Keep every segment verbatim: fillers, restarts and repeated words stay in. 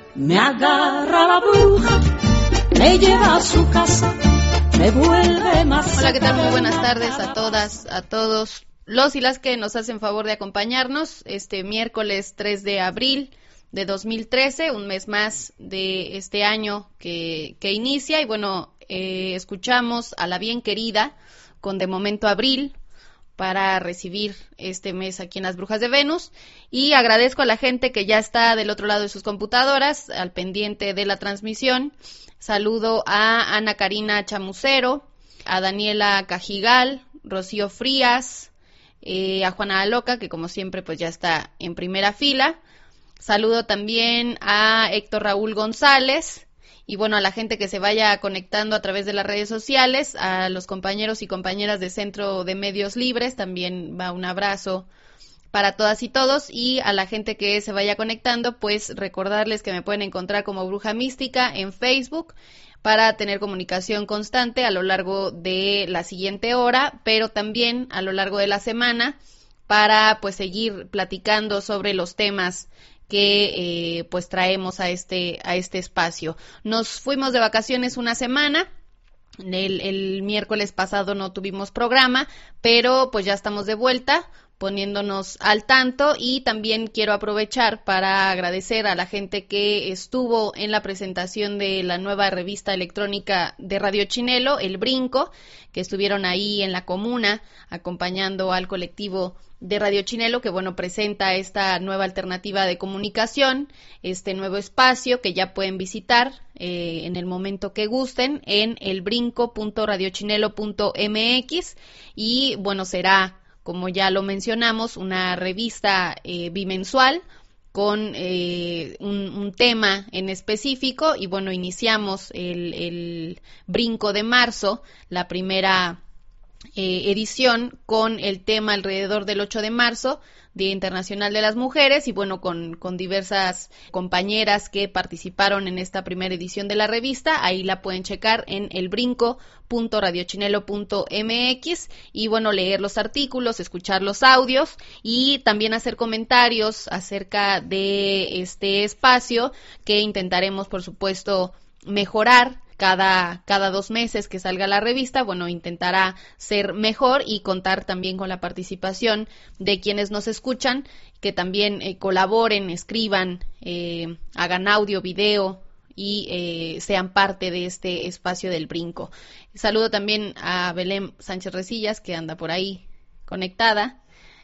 Me agarra la bruja, me lleva a su casa, me vuelve más... Hola, ¿qué tal? Muy buenas tardes a todas, a todos los y las que nos hacen favor de acompañarnos este miércoles tres de abril de dos mil trece, un mes más de este año que, que inicia. Y bueno, eh, escuchamos a La Bien Querida con De Momento Abril para recibir este mes aquí en Las Brujas de Venus, y agradezco a la gente que ya está del otro lado de sus computadoras, al pendiente de la transmisión. Saludo a Ana Karina Chamucero, a Daniela Cajigal, Rocío Frías, eh, a Juana Loca, que como siempre pues ya está en primera fila. Saludo también a Héctor Raúl González, y bueno, a la gente que se vaya conectando a través de las redes sociales, a los compañeros y compañeras de Centro de Medios Libres, también va un abrazo para todas y todos, y a la gente que se vaya conectando, pues recordarles que me pueden encontrar como Bruja Mística en Facebook para tener comunicación constante a lo largo de la siguiente hora, pero también a lo largo de la semana para pues seguir platicando sobre los temas que eh, pues traemos a este a este espacio. Nos fuimos de vacaciones una semana. El, el miércoles pasado no tuvimos programa, pero pues ya estamos de vuelta, poniéndonos al tanto, y también quiero aprovechar para agradecer a la gente que estuvo en la presentación de la nueva revista electrónica de Radio Chinelo, El Brinco, que estuvieron ahí en la comuna acompañando al colectivo de Radio Chinelo, que bueno, presenta esta nueva alternativa de comunicación, este nuevo espacio que ya pueden visitar eh, en el momento que gusten en elbrinco punto radiochinelo punto m x, y bueno, será, como ya lo mencionamos, una revista eh, bimensual con eh, un, un tema en específico. Y bueno, iniciamos el, el Brinco de marzo, la primera Eh, edición, con el tema alrededor del ocho de marzo, Día Internacional de las Mujeres, y bueno, con, con diversas compañeras que participaron en esta primera edición de la revista. Ahí la pueden checar en elbrinco punto radiochinelo punto m x, y bueno, leer los artículos, escuchar los audios y también hacer comentarios acerca de este espacio que intentaremos, por supuesto, mejorar Cada, cada dos meses que salga la revista. Bueno, intentará ser mejor y contar también con la participación de quienes nos escuchan, que también eh, colaboren, escriban, eh, hagan audio, video y eh, sean parte de este espacio del Brinco. Saludo también a Belén Sánchez Resillas, que anda por ahí conectada,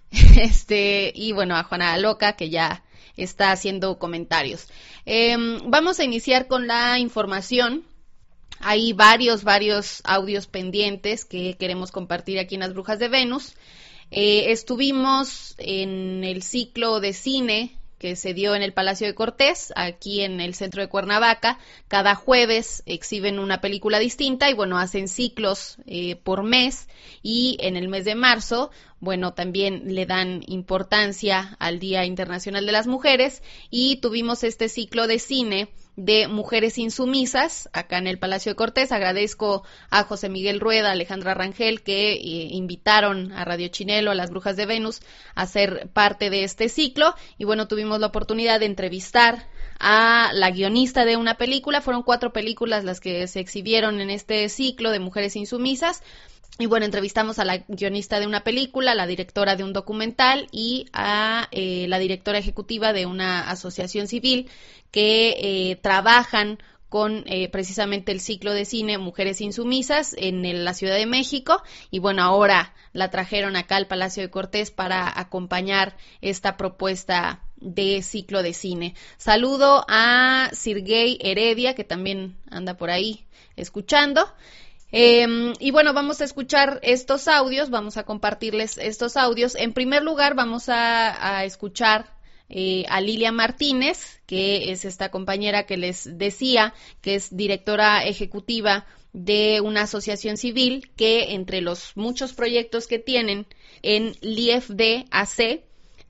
este y bueno, a Juana Loca, que ya está haciendo comentarios. Eh, vamos a iniciar con la información. Hay varios, varios audios pendientes que queremos compartir aquí en Las Brujas de Venus. Eh, estuvimos en el ciclo de cine que se dio en el Palacio de Cortés, aquí en el centro de Cuernavaca. Cada jueves exhiben una película distinta y bueno, hacen ciclos eh, por mes, y en el mes de marzo, bueno, también le dan importancia al Día Internacional de las Mujeres, y tuvimos este ciclo de cine de Mujeres Insumisas acá en el Palacio de Cortés. Agradezco a José Miguel Rueda, Alejandra Rangel, que eh, invitaron a Radio Chinelo, a Las Brujas de Venus, a ser parte de este ciclo. Y bueno, tuvimos la oportunidad de entrevistar a la guionista de una película. Fueron cuatro películas las que se exhibieron en este ciclo de Mujeres Insumisas. Y bueno, entrevistamos a la guionista de una película, a la directora de un documental y a eh, la directora ejecutiva de una asociación civil que eh, trabajan con eh, precisamente el ciclo de cine Mujeres Insumisas en el, la Ciudad de México. Y bueno, ahora la trajeron acá al Palacio de Cortés para acompañar esta propuesta de ciclo de cine. Saludo a Sirgey Heredia, que también anda por ahí escuchando. Eh, y bueno, vamos a escuchar estos audios, vamos a compartirles estos audios. En primer lugar, vamos a, a escuchar eh, a Lilia Martínez, que es esta compañera que les decía, que es directora ejecutiva de una asociación civil que, entre los muchos proyectos que tienen en L I E F D A C,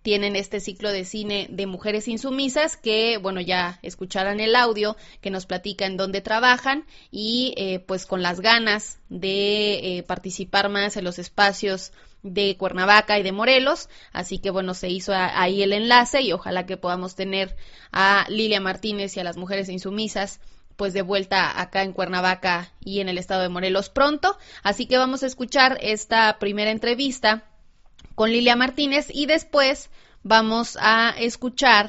tienen este ciclo de cine de mujeres insumisas que, bueno, ya escucharán el audio que nos platica en dónde trabajan y eh, pues con las ganas de eh, participar más en los espacios de Cuernavaca y de Morelos, así que bueno, se hizo a, ahí el enlace y ojalá que podamos tener a Lilia Martínez y a las mujeres insumisas pues de vuelta acá en Cuernavaca y en el estado de Morelos pronto, así que vamos a escuchar esta primera entrevista con Lilia Martínez y después vamos a escuchar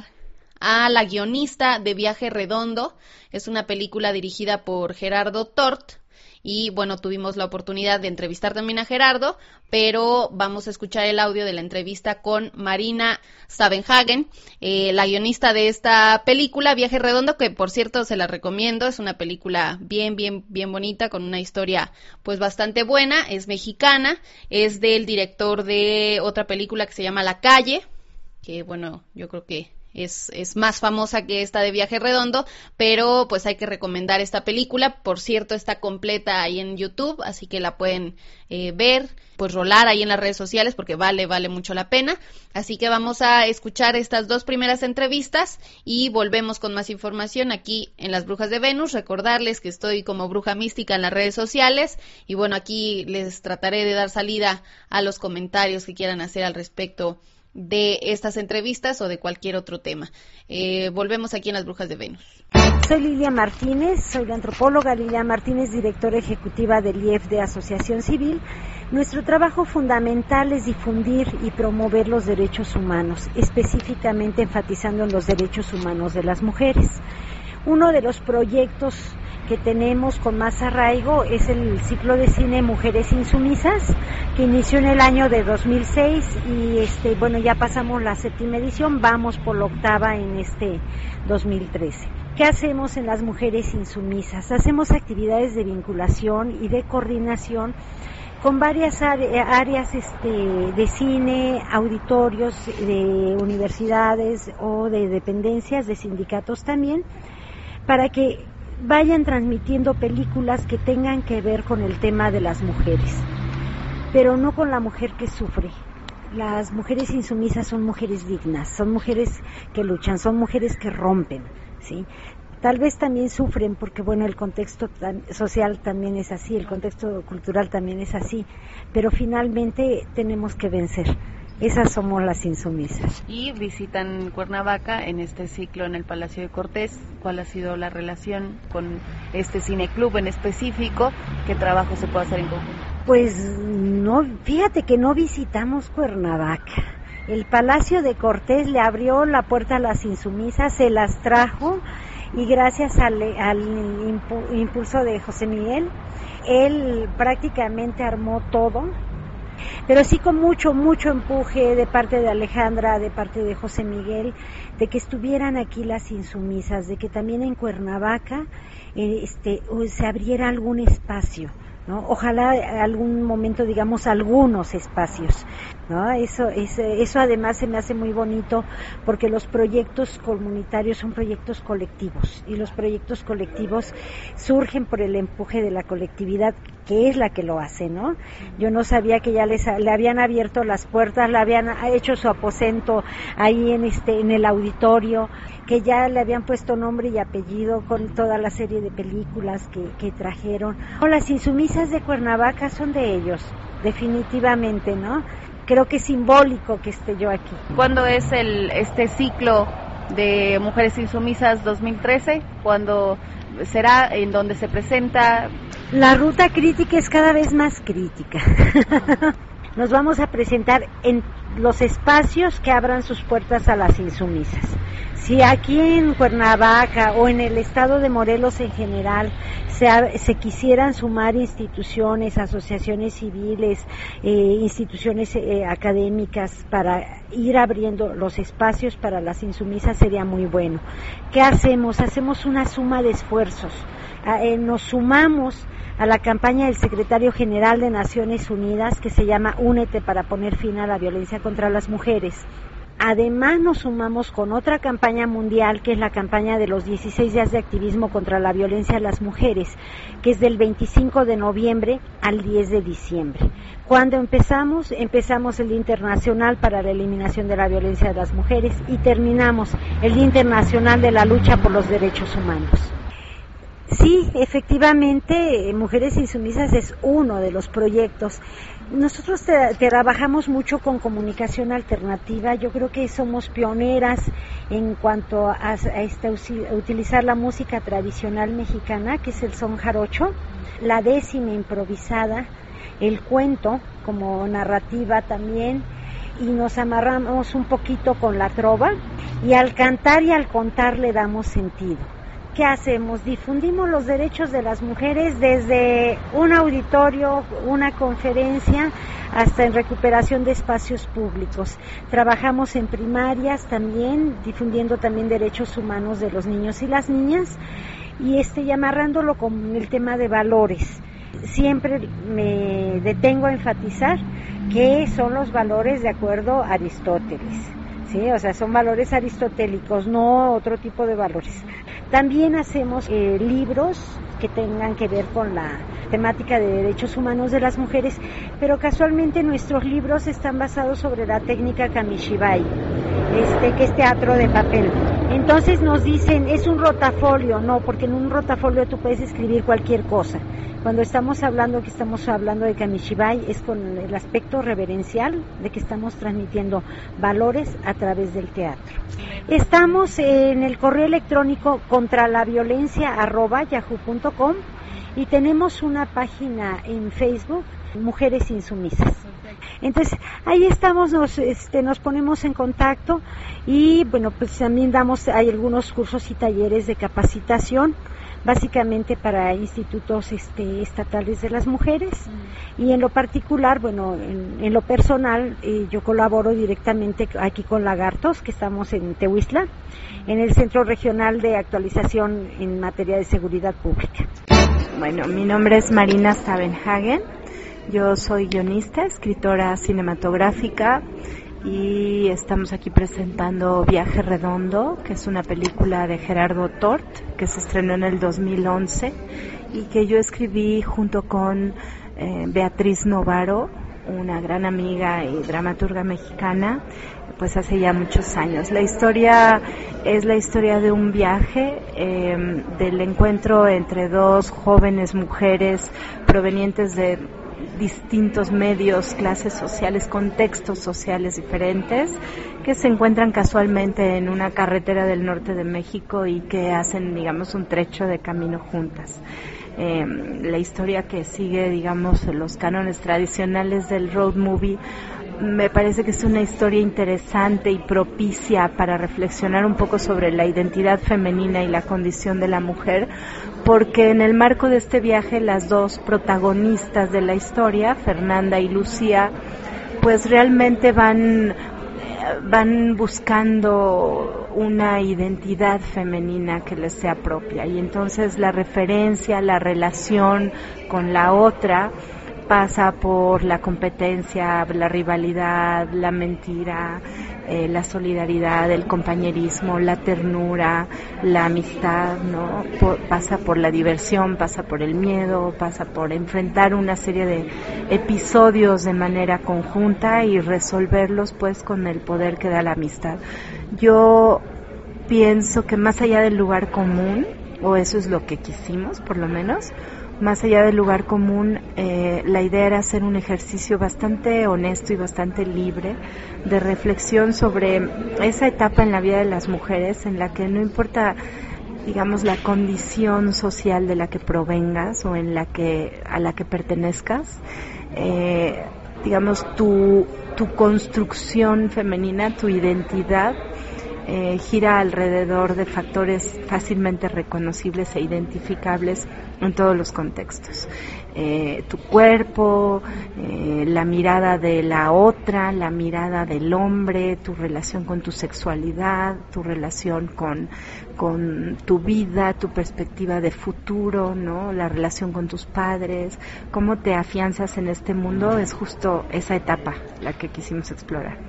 a la guionista de Viaje Redondo, es una película dirigida por Gerardo Tort. Y bueno, tuvimos la oportunidad de entrevistar también a Gerardo, pero vamos a escuchar el audio de la entrevista con Marina Stavenhagen, eh, la guionista de esta película, Viaje Redondo, que por cierto se la recomiendo, es una película bien, bien, bien bonita, con una historia pues bastante buena, es mexicana, es del director de otra película que se llama La Calle, que bueno, yo creo que Es, es más famosa que esta de Viaje Redondo, pero pues hay que recomendar esta película. Por cierto, está completa ahí en YouTube, así que la pueden eh, ver, pues rolar ahí en las redes sociales porque vale, vale mucho la pena. Así que vamos a escuchar estas dos primeras entrevistas y volvemos con más información aquí en Las Brujas de Venus. Recordarles que estoy como Bruja Mística en las redes sociales y bueno, aquí les trataré de dar salida a los comentarios que quieran hacer al respecto de estas entrevistas o de cualquier otro tema. Eh, volvemos aquí en Las Brujas de Venus. Soy Lilia Martínez, soy la antropóloga Lilia Martínez, directora ejecutiva del I E F de Asociación Civil. Nuestro trabajo fundamental es difundir y promover los derechos humanos, específicamente enfatizando en los derechos humanos de las mujeres. Uno de los proyectos que tenemos con más arraigo es el ciclo de cine Mujeres Insumisas, que inició en el año de dos mil seis y este bueno ya pasamos la séptima edición, vamos por la octava en este dos mil trece. ¿Qué hacemos en las Mujeres Insumisas? Hacemos actividades de vinculación y de coordinación con varias áreas este, de cine, auditorios de universidades o de dependencias, de sindicatos también, para que vayan transmitiendo películas que tengan que ver con el tema de las mujeres, pero no con la mujer que sufre. Las mujeres insumisas son mujeres dignas, son mujeres que luchan, son mujeres que rompen, ¿sí? Tal vez también sufren porque, bueno, el contexto social también es así, el contexto cultural también es así, pero finalmente tenemos que vencer. Esas somos las insumisas. Y visitan Cuernavaca en este ciclo en el Palacio de Cortés. ¿Cuál ha sido la relación con este cineclub en específico? ¿Qué trabajo se puede hacer en conjunto? Pues no, fíjate que no visitamos Cuernavaca. El Palacio de Cortés le abrió la puerta a las insumisas, se las trajo y gracias al, al impulso de José Miguel, él prácticamente armó todo. Pero sí con mucho, mucho empuje de parte de Alejandra, de parte de José Miguel, de que estuvieran aquí las insumisas, de que también en Cuernavaca eh, este, se abriera algún espacio, ¿no? Ojalá algún momento, digamos, algunos espacios, ¿no? Eso, es, eso además se me hace muy bonito porque los proyectos comunitarios son proyectos colectivos y los proyectos colectivos surgen por el empuje de la colectividad, que es la que lo hace, ¿no? Yo no sabía que ya les le habían abierto las puertas, le habían hecho su aposento ahí en este en el auditorio, que ya le habían puesto nombre y apellido con toda la serie de películas que, que trajeron. Las insumisas de Cuernavaca son de ellos, definitivamente, ¿no? Creo que es simbólico que esté yo aquí. ¿Cuándo es el este ciclo de Mujeres Insumisas dos mil trece? ¿Cuándo será? ¿En dónde se presenta? La ruta crítica es cada vez más crítica. Nos vamos a presentar en los espacios que abran sus puertas a las insumisas. Si aquí en Cuernavaca o en el estado de Morelos en general se, se quisieran sumar instituciones, asociaciones civiles, eh, instituciones eh, académicas para ir abriendo los espacios para las insumisas, sería muy bueno. ¿Qué hacemos? Hacemos una suma de esfuerzos. Eh, nos sumamos a la campaña del secretario general de Naciones Unidas que se llama Únete para poner fin a la violencia contra las mujeres. Además nos sumamos con otra campaña mundial, que es la campaña de los dieciséis días de activismo contra la violencia a las mujeres, que es del veinticinco de noviembre al diez de diciembre. Cuando empezamos, empezamos el Día Internacional para la Eliminación de la Violencia de las Mujeres y terminamos el Día Internacional de la Lucha por los Derechos Humanos. Sí, efectivamente, Mujeres Insumisas es uno de los proyectos. Nosotros te, te trabajamos mucho con comunicación alternativa. Yo creo que somos pioneras en cuanto a, a, esta, a utilizar la música tradicional mexicana, que es el son jarocho, la décima improvisada, el cuento como narrativa también, y nos amarramos un poquito con la trova, y al cantar y al contar le damos sentido. ¿Qué hacemos? Difundimos los derechos de las mujeres desde un auditorio, una conferencia, hasta en recuperación de espacios públicos. Trabajamos en primarias también, difundiendo también derechos humanos de los niños y las niñas, y este, y amarrándolo con el tema de valores. Siempre me detengo a enfatizar que son los valores de acuerdo a Aristóteles. Sí, o sea, son valores aristotélicos, no otro tipo de valores. También hacemos eh, libros que tengan que ver con la temática de derechos humanos de las mujeres, pero casualmente nuestros libros están basados sobre la técnica Kamishibai, este, que es teatro de papel. Entonces nos dicen, es un rotafolio, no, porque en un rotafolio tú puedes escribir cualquier cosa. Cuando estamos hablando que estamos hablando de Kamishibai es con el aspecto reverencial de que estamos transmitiendo valores a través del teatro. Estamos en el correo electrónico contra la violencia arroba yahoo punto com y tenemos una página en Facebook, Mujeres Insumisas. Entonces ahí estamos, nos, este, nos ponemos en contacto y bueno, pues también damos, hay algunos cursos y talleres de capacitación, básicamente para institutos este, estatales de las mujeres, mm. y en lo particular, bueno, en, en lo personal, eh, yo colaboro directamente aquí con Lagartos, que estamos en Tehuistla, mm. en el Centro Regional de Actualización en materia de seguridad pública. Bueno, mi nombre es Marina Stavenhagen, yo soy guionista, escritora cinematográfica, y estamos aquí presentando Viaje Redondo, que es una película de Gerardo Tort, que se estrenó en el dos mil once y que yo escribí junto con eh, Beatriz Novaro, una gran amiga y dramaturga mexicana, pues hace ya muchos años. La historia es la historia de un viaje, eh, del encuentro entre dos jóvenes mujeres provenientes de distintos medios, clases sociales, contextos sociales diferentes, que se encuentran casualmente en una carretera del norte de México y que hacen, digamos, un trecho de camino juntas. Eh, la historia que sigue, digamos, los cánones tradicionales del road movie, me parece que es una historia interesante y propicia para reflexionar un poco sobre la identidad femenina y la condición de la mujer, porque en el marco de este viaje las dos protagonistas de la historia, Fernanda y Lucía, pues realmente van, van buscando una identidad femenina que les sea propia, y entonces la referencia, la relación con la otra pasa por la competencia, la rivalidad, la mentira, eh, la solidaridad, el compañerismo, la ternura, la amistad, ¿no? Por, pasa por la diversión, pasa por el miedo, pasa por enfrentar una serie de episodios de manera conjunta y resolverlos pues con el poder que da la amistad. Yo pienso que más allá del lugar común, o eso es lo que quisimos por lo menos, más allá del lugar común, eh, la idea era hacer un ejercicio bastante honesto y bastante libre de reflexión sobre esa etapa en la vida de las mujeres en la que no importa, digamos, la condición social de la que provengas o en la que a la que pertenezcas, eh, digamos, tu, tu construcción femenina, tu identidad, Eh, gira alrededor de factores fácilmente reconocibles e identificables en todos los contextos. Eh, tu cuerpo, eh, la mirada de la otra, la mirada del hombre, tu relación con tu sexualidad, tu relación con, con tu vida, tu perspectiva de futuro, ¿no? La relación con tus padres, cómo te afianzas en este mundo, es justo esa etapa la que quisimos explorar.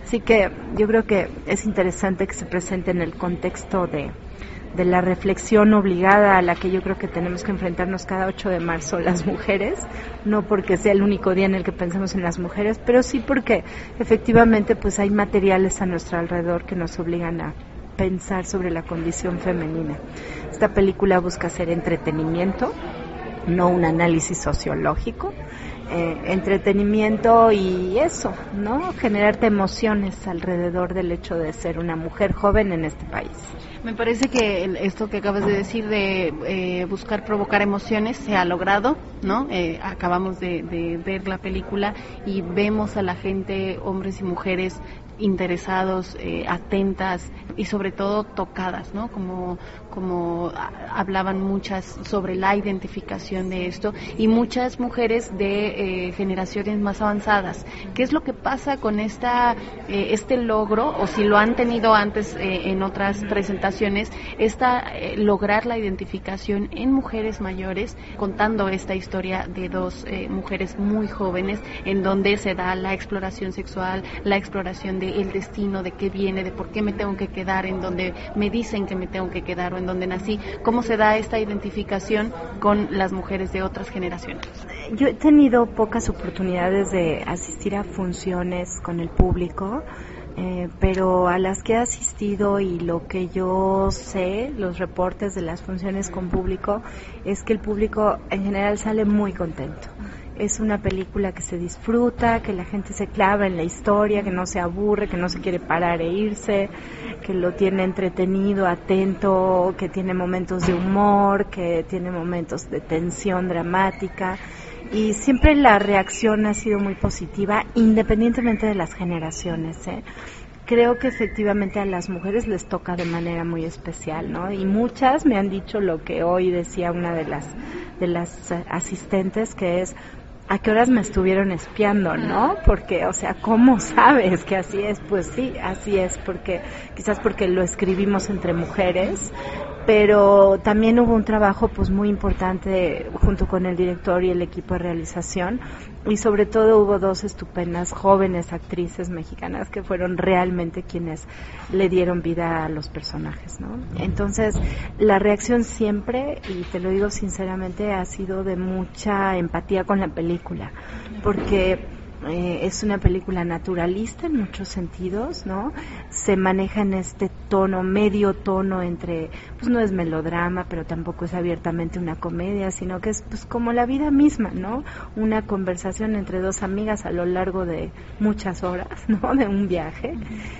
Así que yo creo que es interesante que se presente en el contexto de, de la reflexión obligada a la que yo creo que tenemos que enfrentarnos cada ocho de marzo las mujeres, no porque sea el único día en el que pensamos en las mujeres, pero sí porque efectivamente pues hay materiales a nuestro alrededor que nos obligan a pensar sobre la condición femenina. Esta película busca hacer entretenimiento, no un análisis sociológico, eh, entretenimiento y eso, ¿no? Generarte emociones alrededor del hecho de ser una mujer joven en este país. Me parece que el, esto que acabas de decir de eh, buscar provocar emociones se ha logrado, ¿no? Eh, acabamos de, de ver la película y vemos a la gente, hombres y mujeres, interesados, eh, atentas y sobre todo tocadas, ¿no? Como como hablaban muchas sobre la identificación de esto y muchas mujeres de eh, generaciones más avanzadas. ¿Qué es lo que pasa con esta eh, este logro, o si lo han tenido antes eh, en otras presentaciones, esta eh, lograr la identificación en mujeres mayores, contando esta historia de dos eh, mujeres muy jóvenes en donde se da la exploración sexual, la exploración de el destino, de qué viene, de por qué me tengo que quedar en donde me dicen que me tengo que quedar o en donde nací? ¿Cómo se da esta identificación con las mujeres de otras generaciones? Yo he tenido pocas oportunidades de asistir a funciones con el público, eh, pero a las que he asistido y lo que yo sé, los reportes de las funciones con público, es que el público en general sale muy contento. Es una película que se disfruta, que la gente se clava en la historia, que no se aburre, que no se quiere parar e irse, que lo tiene entretenido, atento, que tiene momentos de humor, que tiene momentos de tensión dramática. Y siempre la reacción ha sido muy positiva, independientemente de las generaciones, ¿eh? Creo que efectivamente a las mujeres les toca de manera muy especial, ¿no? Y muchas me han dicho lo que hoy decía una de las de las asistentes, que es: ¿a qué horas me estuvieron espiando, no? Porque, o sea, ¿cómo sabes que así es? Pues sí, así es, porque quizás porque lo escribimos entre mujeres, pero también hubo un trabajo pues muy importante junto con el director y el equipo de realización, y sobre todo hubo dos estupendas jóvenes actrices mexicanas que fueron realmente quienes le dieron vida a los personajes, ¿no? Entonces, la reacción siempre, y te lo digo sinceramente, ha sido de mucha empatía con la película, porque Eh, es una película naturalista en muchos sentidos, ¿no? Se maneja en este tono, medio tono entre, pues no es melodrama, pero tampoco es abiertamente una comedia, sino que es pues como la vida misma, ¿no? Una conversación entre dos amigas a lo largo de muchas horas, ¿no? De un viaje.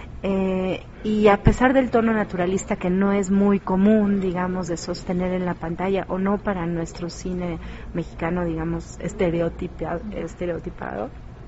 Eh, y a pesar del tono naturalista que no es muy común, digamos, de sostener en la pantalla, o no para nuestro cine mexicano, digamos, estereotipado, estereotipado,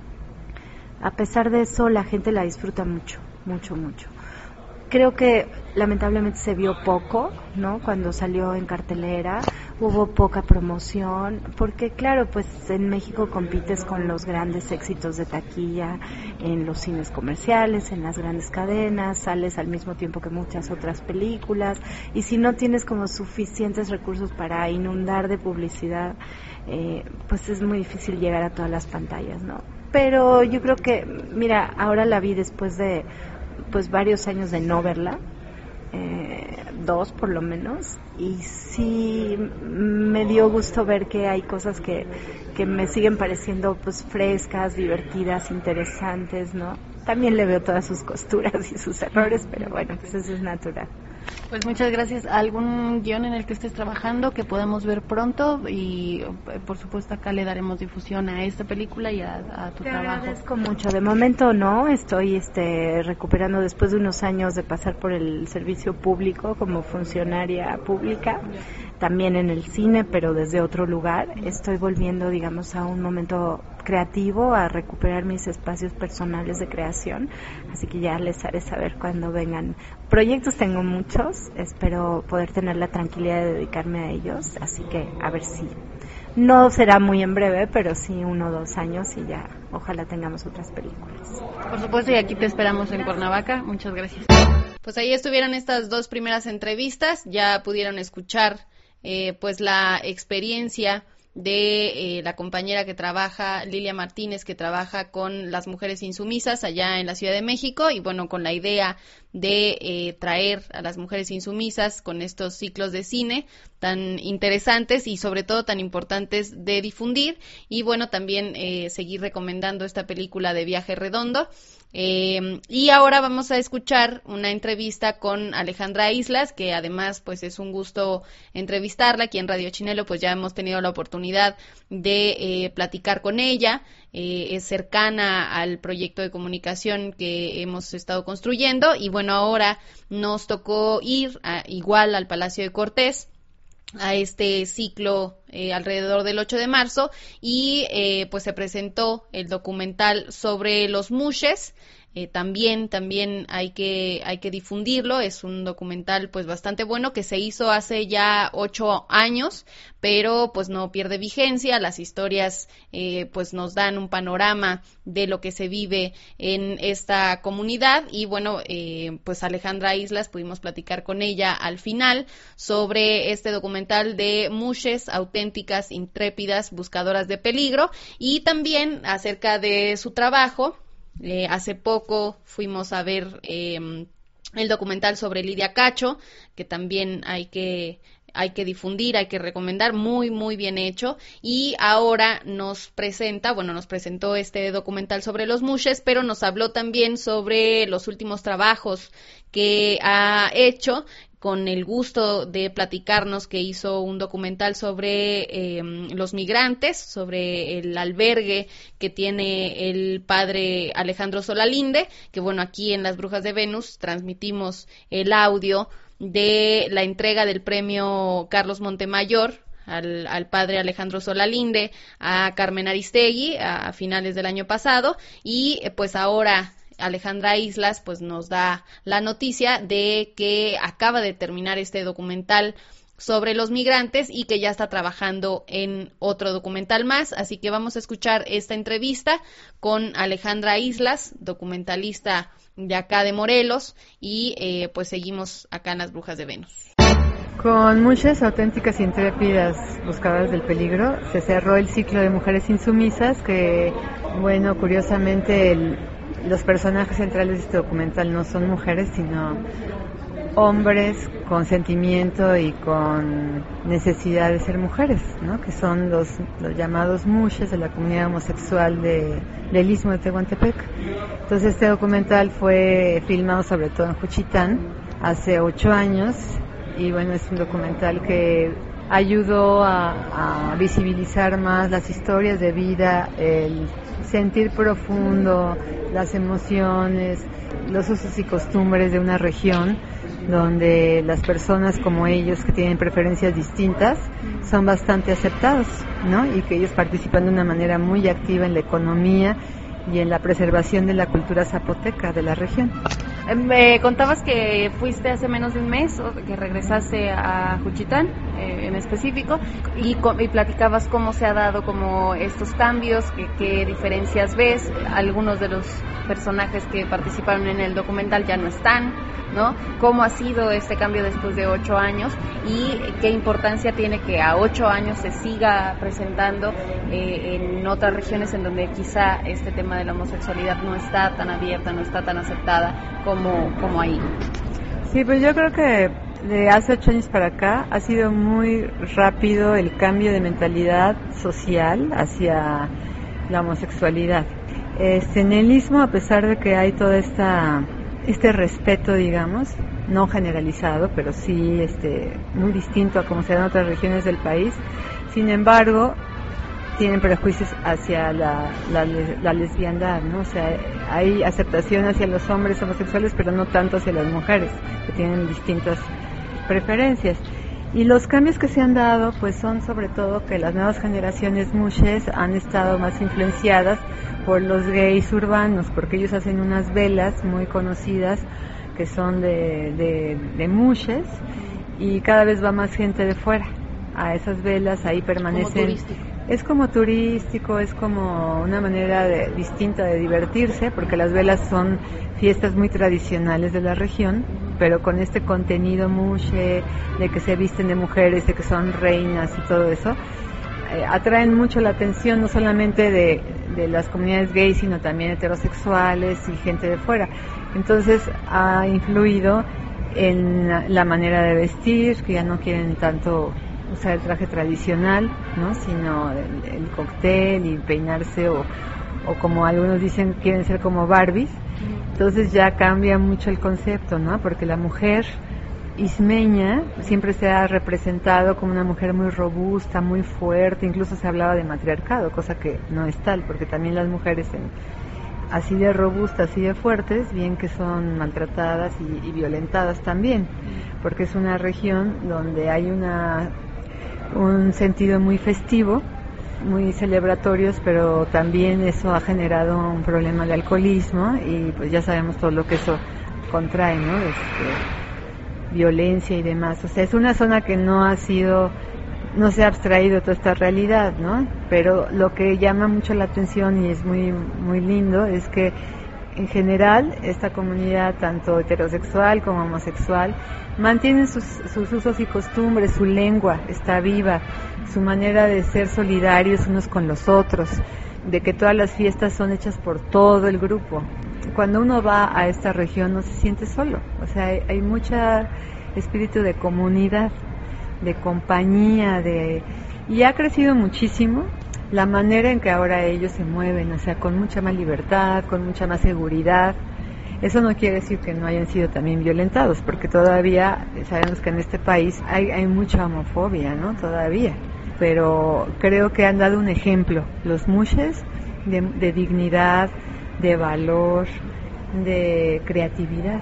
a pesar de eso, la gente la disfruta mucho, mucho, mucho. Creo que lamentablemente se vio poco, ¿no? Cuando salió en cartelera, hubo poca promoción, porque claro, pues en México compites con los grandes éxitos de taquilla en los cines comerciales, en las grandes cadenas, sales al mismo tiempo que muchas otras películas, y si no tienes como suficientes recursos para inundar de publicidad, eh, pues es muy difícil llegar a todas las pantallas, ¿no? Pero yo creo que, mira, ahora la vi después de pues varios años de no verla, eh, dos por lo menos, y sí me dio gusto ver que hay cosas que, que me siguen pareciendo pues frescas, divertidas, interesantes, ¿no? También le veo todas sus costuras y sus errores, pero bueno, pues eso es natural. Pues muchas gracias. ¿Algún guión en el que estés trabajando que podamos ver pronto? Y por supuesto acá le daremos difusión a esta película y a, a tu Te trabajo. Te agradezco mucho. De momento no, estoy este, recuperando después de unos años de pasar por el servicio público como funcionaria pública, también en el cine, pero desde otro lugar. Estoy volviendo, digamos, a un momento creativo, a recuperar mis espacios personales de creación, así que ya les haré saber cuando vengan. Proyectos tengo muchos, espero poder tener la tranquilidad de dedicarme a ellos, así que a ver si no será muy en breve, pero sí uno o dos años y ya ojalá tengamos otras películas. Por supuesto, y aquí te esperamos en Cuernavaca. Muchas gracias. Pues ahí estuvieron estas dos primeras entrevistas, ya pudieron escuchar eh, pues la experiencia de eh, la compañera que trabaja, Lilia Martínez, que trabaja con las mujeres insumisas allá en la Ciudad de México, y bueno, con la idea de eh, traer a las mujeres insumisas con estos ciclos de cine tan interesantes y sobre todo tan importantes de difundir, y bueno, también eh, seguir recomendando esta película de Viaje Redondo. Eh, y ahora vamos a escuchar una entrevista con Alejandra Islas, que además pues es un gusto entrevistarla. Aquí en Radio Chinelo pues ya hemos tenido la oportunidad de eh, platicar con ella. Eh, es cercana al proyecto de comunicación que hemos estado construyendo, y bueno, ahora nos tocó ir a, igual al Palacio de Cortés, a este ciclo eh, alrededor del ocho de marzo, y eh, pues se presentó el documental sobre los mushes. Eh, también también hay que hay que difundirlo. Es un documental pues bastante bueno, que se hizo hace ya ocho años, pero pues no pierde vigencia. Las historias eh, pues nos dan un panorama de lo que se vive en esta comunidad, y bueno, eh, pues Alejandra Islas, pudimos platicar con ella al final sobre este documental de mushes auténticas, intrépidas, buscadoras de peligro, y también acerca de su trabajo. Eh, hace poco fuimos a ver eh, el documental sobre Lidia Cacho, que también hay que hay que difundir, hay que recomendar, muy, muy bien hecho. Y ahora nos presenta, bueno, nos presentó este documental sobre los mushes, pero nos habló también sobre los últimos trabajos que ha hecho, con el gusto de platicarnos que hizo un documental sobre eh, los migrantes, sobre el albergue que tiene el padre Alejandro Solalinde, que bueno, aquí en Las Brujas de Venus transmitimos el audio de la entrega del premio Carlos Montemayor al, al padre Alejandro Solalinde, a Carmen Aristegui, a, a finales del año pasado, y eh, pues ahora Alejandra Islas pues nos da la noticia de que acaba de terminar este documental sobre los migrantes y que ya está trabajando en otro documental más. Así que vamos a escuchar esta entrevista con Alejandra Islas, documentalista de acá de Morelos, y eh, pues seguimos acá en Las Brujas de Venus. Con mushes auténticas y intrépidas buscadoras del peligro se cerró el ciclo de mujeres insumisas, que bueno, curiosamente el los personajes centrales de este documental no son mujeres, sino hombres con sentimiento y con necesidad de ser mujeres, ¿no? Que son los, los llamados mushes de la comunidad homosexual de, del Istmo de Tehuantepec. Entonces este documental fue filmado sobre todo en Juchitán hace ocho años, y bueno, es un documental que ayudó a, a visibilizar más las historias de vida, el sentir profundo, las emociones, los usos y costumbres de una región donde las personas como ellos, que tienen preferencias distintas, son bastante aceptados, ¿no? Y que ellos participan de una manera muy activa en la economía y en la preservación de la cultura zapoteca de la región. Me contabas que fuiste hace menos de un mes, o que regresaste a Juchitán eh, en específico, y, y platicabas cómo se ha dado como estos cambios, que, qué diferencias ves. Algunos de los personajes que participaron en el documental ya no están, ¿no? ¿Cómo ha sido este cambio después de ocho años y qué importancia tiene que a ocho años se siga presentando eh, en otras regiones en donde quizá este tema de la homosexualidad no está tan abierta, no está tan aceptada como, como ahí? Sí, pues yo creo que de hace ocho años para acá ha sido muy rápido el cambio de mentalidad social hacia la homosexualidad. Este, en el Istmo, a pesar de que hay toda esta este respeto, digamos, no generalizado, pero sí este muy distinto a como se da en otras regiones del país, sin embargo, tienen prejuicios hacia la, la, la lesbiandad, ¿no? O sea, hay aceptación hacia los hombres homosexuales, pero no tanto hacia las mujeres, que tienen distintas preferencias. Y los cambios que se han dado, pues son sobre todo que las nuevas generaciones mushes han estado más influenciadas por los gays urbanos, porque ellos hacen unas velas muy conocidas que son de, de, de mushes, y cada vez va más gente de fuera a esas velas, ahí permanecen. Como turístico. Es como turístico, es como una manera de, distinta de divertirse, porque las velas son fiestas muy tradicionales de la región, pero con este contenido mushe, de que se visten de mujeres, de que son reinas y todo eso, eh, atraen mucho la atención no solamente de, de las comunidades gays, sino también heterosexuales y gente de fuera. Entonces ha influido en la, la manera de vestir, que ya no quieren tanto usar el traje tradicional, ¿no? Sino el, el cóctel y peinarse o, o como algunos dicen, quieren ser como Barbies. Entonces ya cambia mucho el concepto, ¿no? Porque la mujer ismeña siempre se ha representado como una mujer muy robusta, muy fuerte, incluso se hablaba de matriarcado, cosa que no es tal, porque también las mujeres en, así de robustas, así de fuertes, bien que son maltratadas y, y violentadas también, porque es una región donde hay una un sentido muy festivo, muy celebratorios, pero también eso ha generado un problema de alcoholismo y pues ya sabemos todo lo que eso contrae, ¿no? Este, violencia y demás. O sea, es una zona que no ha sido, no se ha abstraído toda esta realidad, ¿no? Pero lo que llama mucho la atención y es muy muy lindo es que en general esta comunidad, tanto heterosexual como homosexual, mantienen sus, sus usos y costumbres, su lengua está viva, su manera de ser solidarios unos con los otros, de que todas las fiestas son hechas por todo el grupo. Cuando uno va a esta región no se siente solo, o sea, hay, hay mucho espíritu de comunidad, de compañía, de y ha crecido muchísimo la manera en que ahora ellos se mueven, o sea, con mucha más libertad, con mucha más seguridad. Eso no quiere decir que no hayan sido también violentados, porque todavía sabemos que en este país hay, hay mucha homofobia, ¿no? Todavía. Pero creo que han dado un ejemplo, los mushes, de, de dignidad, de valor, de creatividad.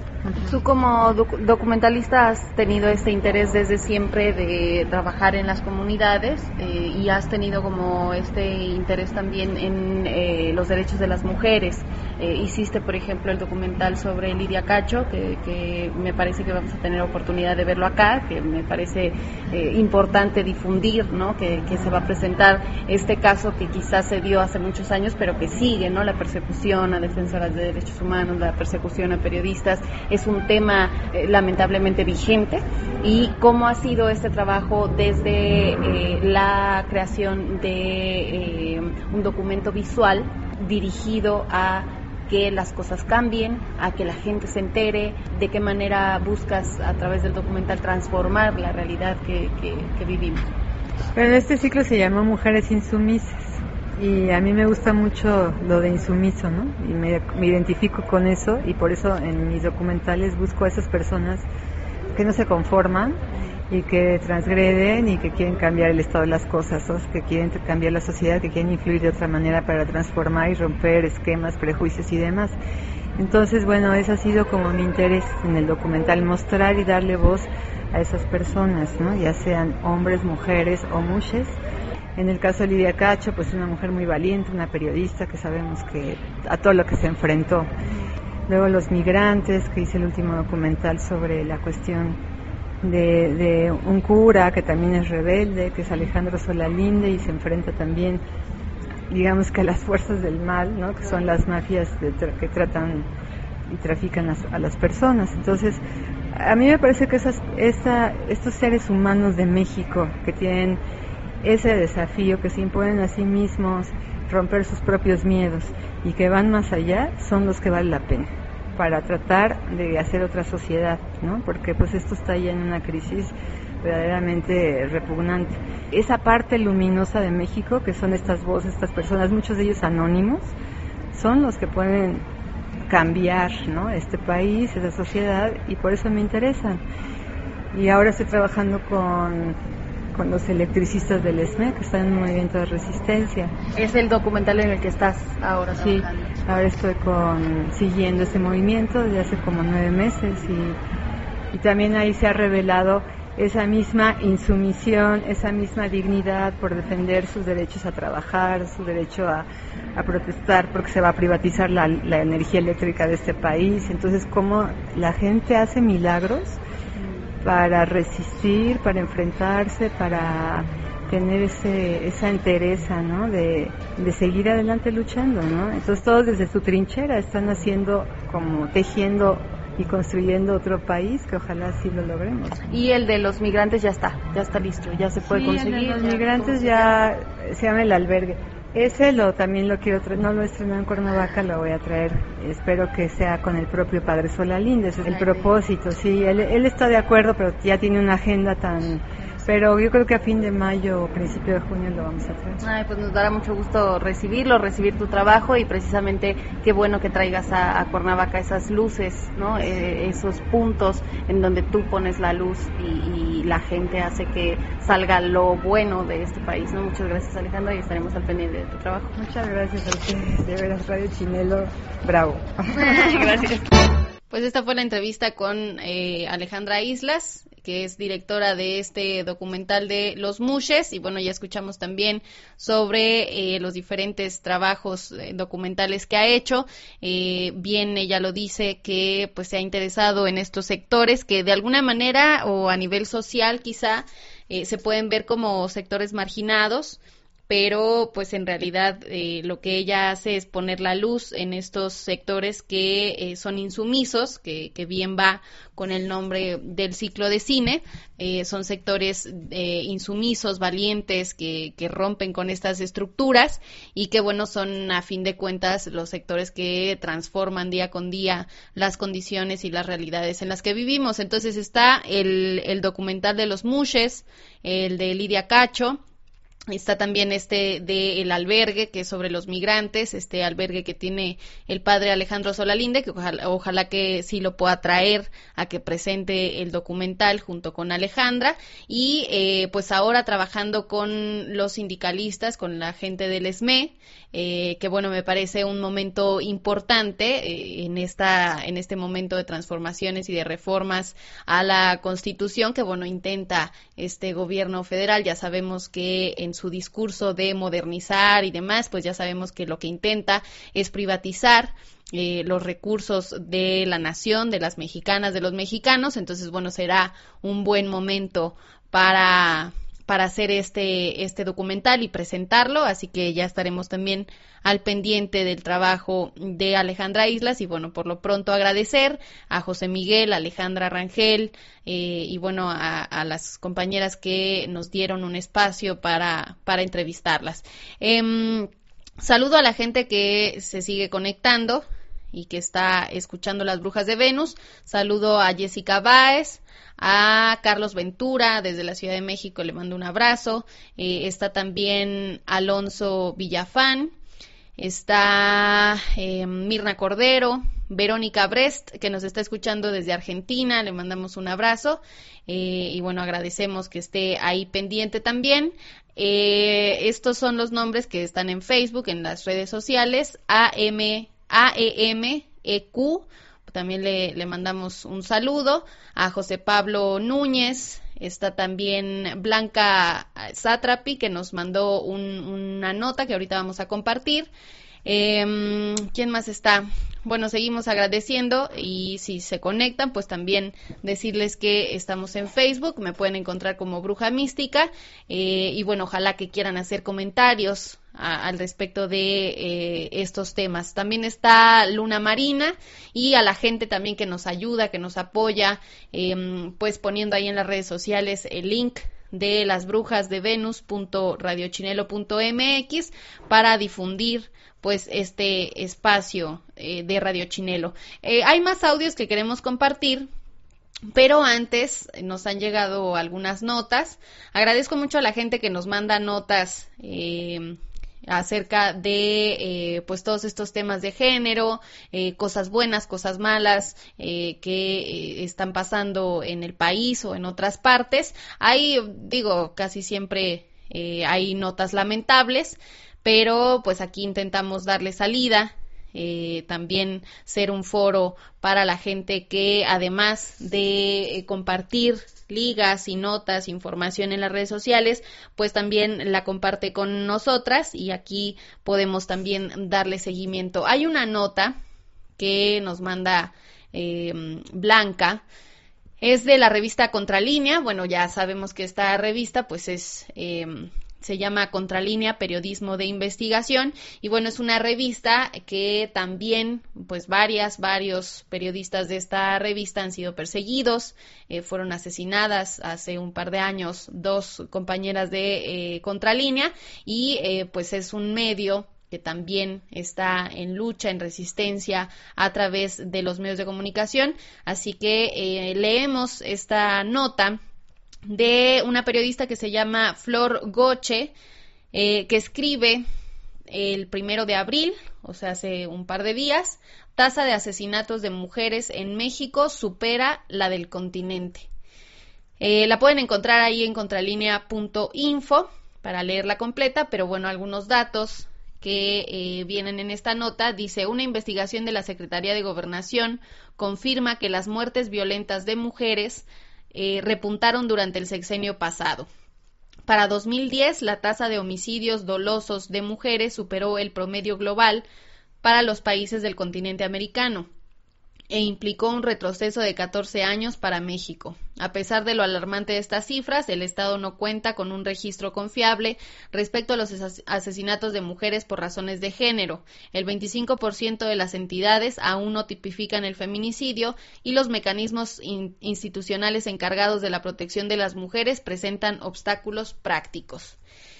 Tú como doc- documentalista has tenido este interés desde siempre de trabajar en las comunidades eh, y has tenido como este interés también en eh, los derechos de las mujeres. Eh, hiciste, por ejemplo, el documental sobre Lidia Cacho, que, que me parece que vamos a tener oportunidad de verlo acá, que me parece eh, importante difundir, ¿no? Que, que se va a presentar este caso que quizás se dio hace muchos años, pero que sigue, ¿no? La persecución a defensoras de derechos humanos, la persecución a periodistas, es un tema eh, lamentablemente vigente. Y cómo ha sido este trabajo desde eh, la creación de eh, un documento visual dirigido a que las cosas cambien, a que la gente se entere, de qué manera buscas a través del documental transformar la realidad que, que, que vivimos. Bueno, este ciclo se llama Mujeres Insumisas y a mí me gusta mucho lo de insumiso, ¿no? Y me, me identifico con eso y por eso en mis documentales busco a esas personas que no se conforman y que transgreden y que quieren cambiar el estado de las cosas, ¿no? Que quieren cambiar la sociedad, que quieren influir de otra manera para transformar y romper esquemas, prejuicios y demás. Entonces, bueno, ese ha sido como mi interés en el documental, mostrar y darle voz a esas personas, ¿no? Ya sean hombres, mujeres o mushes. En el caso de Lidia Cacho, pues una mujer muy valiente, una periodista que sabemos que a todo lo que se enfrentó. Luego los migrantes, que hice el último documental sobre la cuestión de, de un cura que también es rebelde, que es Alejandro Solalinde, y se enfrenta también, digamos que a las fuerzas del mal, ¿no? Que son las mafias de tra- que tratan y trafican a, a las personas. Entonces, a mí me parece que esas, esa, estos seres humanos de México que tienen ese desafío, que se imponen a sí mismos, romper sus propios miedos y que van más allá, son los que vale la pena para tratar de hacer otra sociedad, ¿no? Porque pues esto está ya en una crisis verdaderamente repugnante. Esa parte luminosa de México, que son estas voces, estas personas, muchos de ellos anónimos, son los que pueden cambiar, ¿no? Este país, esa sociedad, y por eso me interesan. Y ahora estoy trabajando con con los electricistas del E S M E, que están en un movimiento de resistencia. Es el documental en el que estás ahora Sí, trabajando. ahora estoy con, siguiendo ese movimiento desde hace como nueve meses y, y también ahí se ha revelado esa misma insumisión, esa misma dignidad por defender sus derechos a trabajar, su derecho a, a protestar porque se va a privatizar la, la energía eléctrica de este país. Entonces, cómo la gente hace milagros para resistir, para enfrentarse, para tener ese, esa entereza, ¿no? De, de seguir adelante luchando, ¿no? Entonces todos desde su trinchera están haciendo, como tejiendo y construyendo otro país, que ojalá sí lo logremos. Y el de los migrantes ya está, ya está listo, ya se puede sí, conseguir. El de los ya, migrantes ya se llama El Albergue. Ese lo también lo quiero traer, no lo he estrenado en Cuernavaca, lo voy a traer, espero que sea con el propio padre Solalinde, ese es el propósito, sí, él, él está de acuerdo, pero ya tiene una agenda tan... Pero yo creo que a fin de mayo o principio de junio lo vamos a traer. Ay, pues nos dará mucho gusto recibirlo, recibir tu trabajo y precisamente qué bueno que traigas a, a Cuernavaca esas luces, ¿no? Eh, esos puntos en donde tú pones la luz y, y la gente hace que salga lo bueno de este país, ¿no? Muchas gracias, Alejandra, y estaremos al pendiente de tu trabajo. Muchas gracias a ustedes, de veras, Radio Chinelo, bravo. Gracias. Pues esta fue la entrevista con eh, Alejandra Islas, que es directora de este documental de Los Mushes, y bueno, ya escuchamos también sobre eh, los diferentes trabajos eh, documentales que ha hecho. Eh, bien, ella lo dice que pues se ha interesado en estos sectores que de alguna manera o a nivel social quizá eh, se pueden ver como sectores marginados, pero pues en realidad eh, lo que ella hace es poner la luz en estos sectores que eh, son insumisos, que, que bien va con el nombre del ciclo de cine. Eh, son sectores eh, insumisos, valientes, que, que rompen con estas estructuras y que bueno, son a fin de cuentas los sectores que transforman día con día las condiciones y las realidades en las que vivimos. Entonces está el, el documental de Los Mushes, el de Lidia Cacho. Está también este de El Albergue, que es sobre los migrantes, este albergue que tiene el padre Alejandro Solalinde, que ojalá, ojalá que sí lo pueda traer a que presente el documental junto con Alejandra. Y eh, pues ahora trabajando con los sindicalistas, con la gente del ESME, eh, que bueno, me parece un momento importante eh, en esta en este momento de transformaciones y de reformas a la Constitución, que bueno, intenta este gobierno federal. Ya sabemos que en su discurso de modernizar y demás, pues ya sabemos que lo que intenta es privatizar eh, los recursos de la nación, de las mexicanas, de los mexicanos. Entonces, bueno, será un buen momento para para hacer este este documental y presentarlo, así que ya estaremos también al pendiente del trabajo de Alejandra Islas. Y bueno, por lo pronto agradecer a José Miguel, a Alejandra Rangel eh, y bueno, a, a las compañeras que nos dieron un espacio para, para entrevistarlas. Eh, saludo a la gente que se sigue conectando y que está escuchando Las Brujas de Venus. Saludo a Jessica Báez, a Carlos Ventura desde la Ciudad de México, le mando un abrazo. Eh, está también Alonso Villafán, está eh, Mirna Cordero, Verónica Brest, que nos está escuchando desde Argentina, le mandamos un abrazo eh, y bueno, agradecemos que esté ahí pendiente también. Eh, estos son los nombres que están en Facebook, en las redes sociales. A M A E M E Q, también le, le mandamos un saludo. A José Pablo Núñez, está también Blanca Sátrapi, que nos mandó un, una nota que ahorita vamos a compartir. Eh, ¿Quién más está? Bueno, seguimos agradeciendo y si se conectan, pues también decirles que estamos en Facebook, me pueden encontrar como Bruja Mística eh, y bueno, ojalá que quieran hacer comentarios a, al respecto de eh, estos temas. También está Luna Marina y a la gente también que nos ayuda, que nos apoya, eh, pues poniendo ahí en las redes sociales el link de las brujas de venus punto radiochinelo punto m x para difundir pues este espacio eh, de Radio Chinelo. Eh, hay más audios que queremos compartir, pero antes nos han llegado algunas notas. Agradezco mucho a la gente que nos manda notas eh, acerca de eh, pues todos estos temas de género, eh, cosas buenas, cosas malas eh, que eh, están pasando en el país o en otras partes. Hay, digo, casi siempre eh, hay notas lamentables, pero pues aquí intentamos darle salida, eh, también ser un foro para la gente que además de eh, compartir ligas y notas, información en las redes sociales, pues también la comparte con nosotras y aquí podemos también darle seguimiento. Hay una nota que nos manda eh, Blanca, es de la revista Contralínea. Bueno, ya sabemos que esta revista pues es... Eh, se llama Contralínea Periodismo de Investigación, y bueno, es una revista que también, pues varias, varios periodistas de esta revista han sido perseguidos, eh, fueron asesinadas hace un par de años dos compañeras de eh, Contralínea, y eh, pues es un medio que también está en lucha, en resistencia a través de los medios de comunicación, así que eh, leemos esta nota de una periodista que se llama Flor Goche, eh, que escribe el primero de abril, o sea, hace un par de días: tasa de asesinatos de mujeres en México supera la del continente. Eh, la pueden encontrar ahí en contralínea punto info para leerla completa, pero bueno, algunos datos que eh, vienen en esta nota. Dice: una investigación de la Secretaría de Gobernación confirma que las muertes violentas de mujeres Eh, repuntaron durante el sexenio pasado. Para dos mil diez, la tasa de homicidios dolosos de mujeres superó el promedio global para los países del continente americano e implicó un retroceso de catorce años para México. A pesar de lo alarmante de estas cifras, el Estado no cuenta con un registro confiable respecto a los asesinatos de mujeres por razones de género. El veinticinco por ciento de las entidades aún no tipifican el feminicidio y los mecanismos in- institucionales encargados de la protección de las mujeres presentan obstáculos prácticos.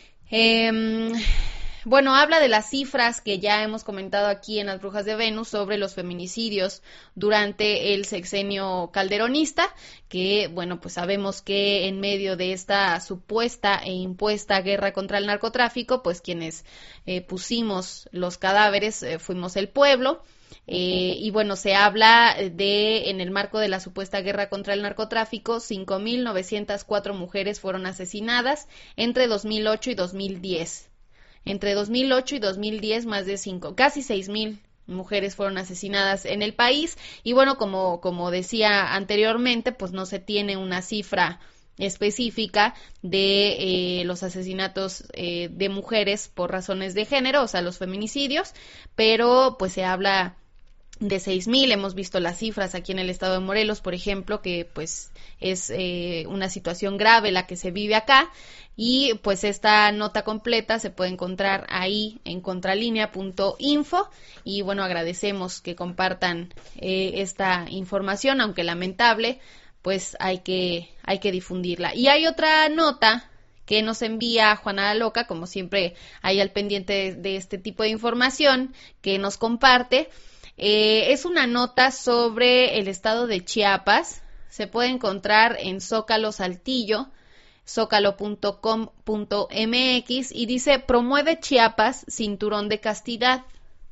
Eh, Bueno, habla de las cifras que ya hemos comentado aquí en Las Brujas de Venus sobre los feminicidios durante el sexenio calderonista, que, bueno, pues sabemos que en medio de esta supuesta e impuesta guerra contra el narcotráfico, pues quienes eh, pusimos los cadáveres eh, fuimos el pueblo. Eh, y bueno, se habla de, en el marco de la supuesta guerra contra el narcotráfico, cinco mil novecientas cuatro mujeres fueron asesinadas entre dos mil ocho y dos mil diez. Entre dos mil ocho y dos mil diez, más de cinco, casi seis mil mujeres fueron asesinadas en el país. Y bueno, como, como decía anteriormente, pues no se tiene una cifra específica de eh, los asesinatos eh, de mujeres por razones de género, o sea, los feminicidios, pero pues se habla de seis mil. Hemos visto las cifras aquí en el estado de Morelos, por ejemplo, que pues es eh, una situación grave la que se vive acá. Y pues esta nota completa se puede encontrar ahí en contralínea punto info, y bueno, agradecemos que compartan eh, esta información, aunque lamentable, pues hay que, hay que difundirla. Y hay otra nota que nos envía Juana la Loca, como siempre hay al pendiente de, de este tipo de información que nos comparte. Eh, es una nota sobre el estado de Chiapas, se puede encontrar en Zócalo Saltillo, zócalo punto com punto m x, y dice: promueve Chiapas cinturón de castidad.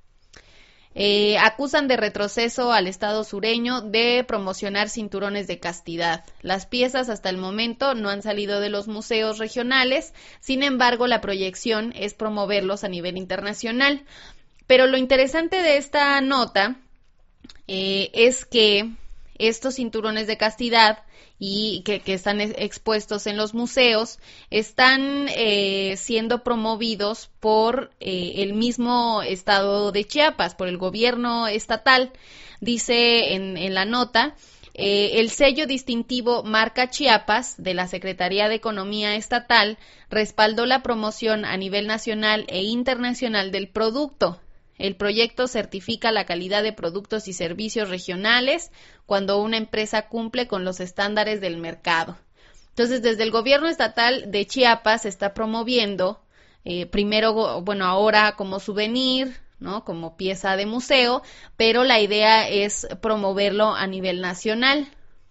Eh, acusan de retroceso al estado sureño de promocionar cinturones de castidad. Las piezas hasta el momento no han salido de los museos regionales, sin embargo la proyección es promoverlos a nivel internacional. Pero lo interesante de esta nota eh, es que estos cinturones de castidad y que, que están expuestos en los museos están eh, siendo promovidos por eh, el mismo estado de Chiapas, por el gobierno estatal. Dice en, en la nota: eh, el sello distintivo Marca Chiapas de la Secretaría de Economía Estatal respaldó la promoción a nivel nacional e internacional del producto. El proyecto certifica la calidad de productos y servicios regionales cuando una empresa cumple con los estándares del mercado. Entonces, desde el gobierno estatal de Chiapas se está promoviendo, eh, primero, bueno, ahora como souvenir, ¿no?, como pieza de museo, pero la idea es promoverlo a nivel nacional.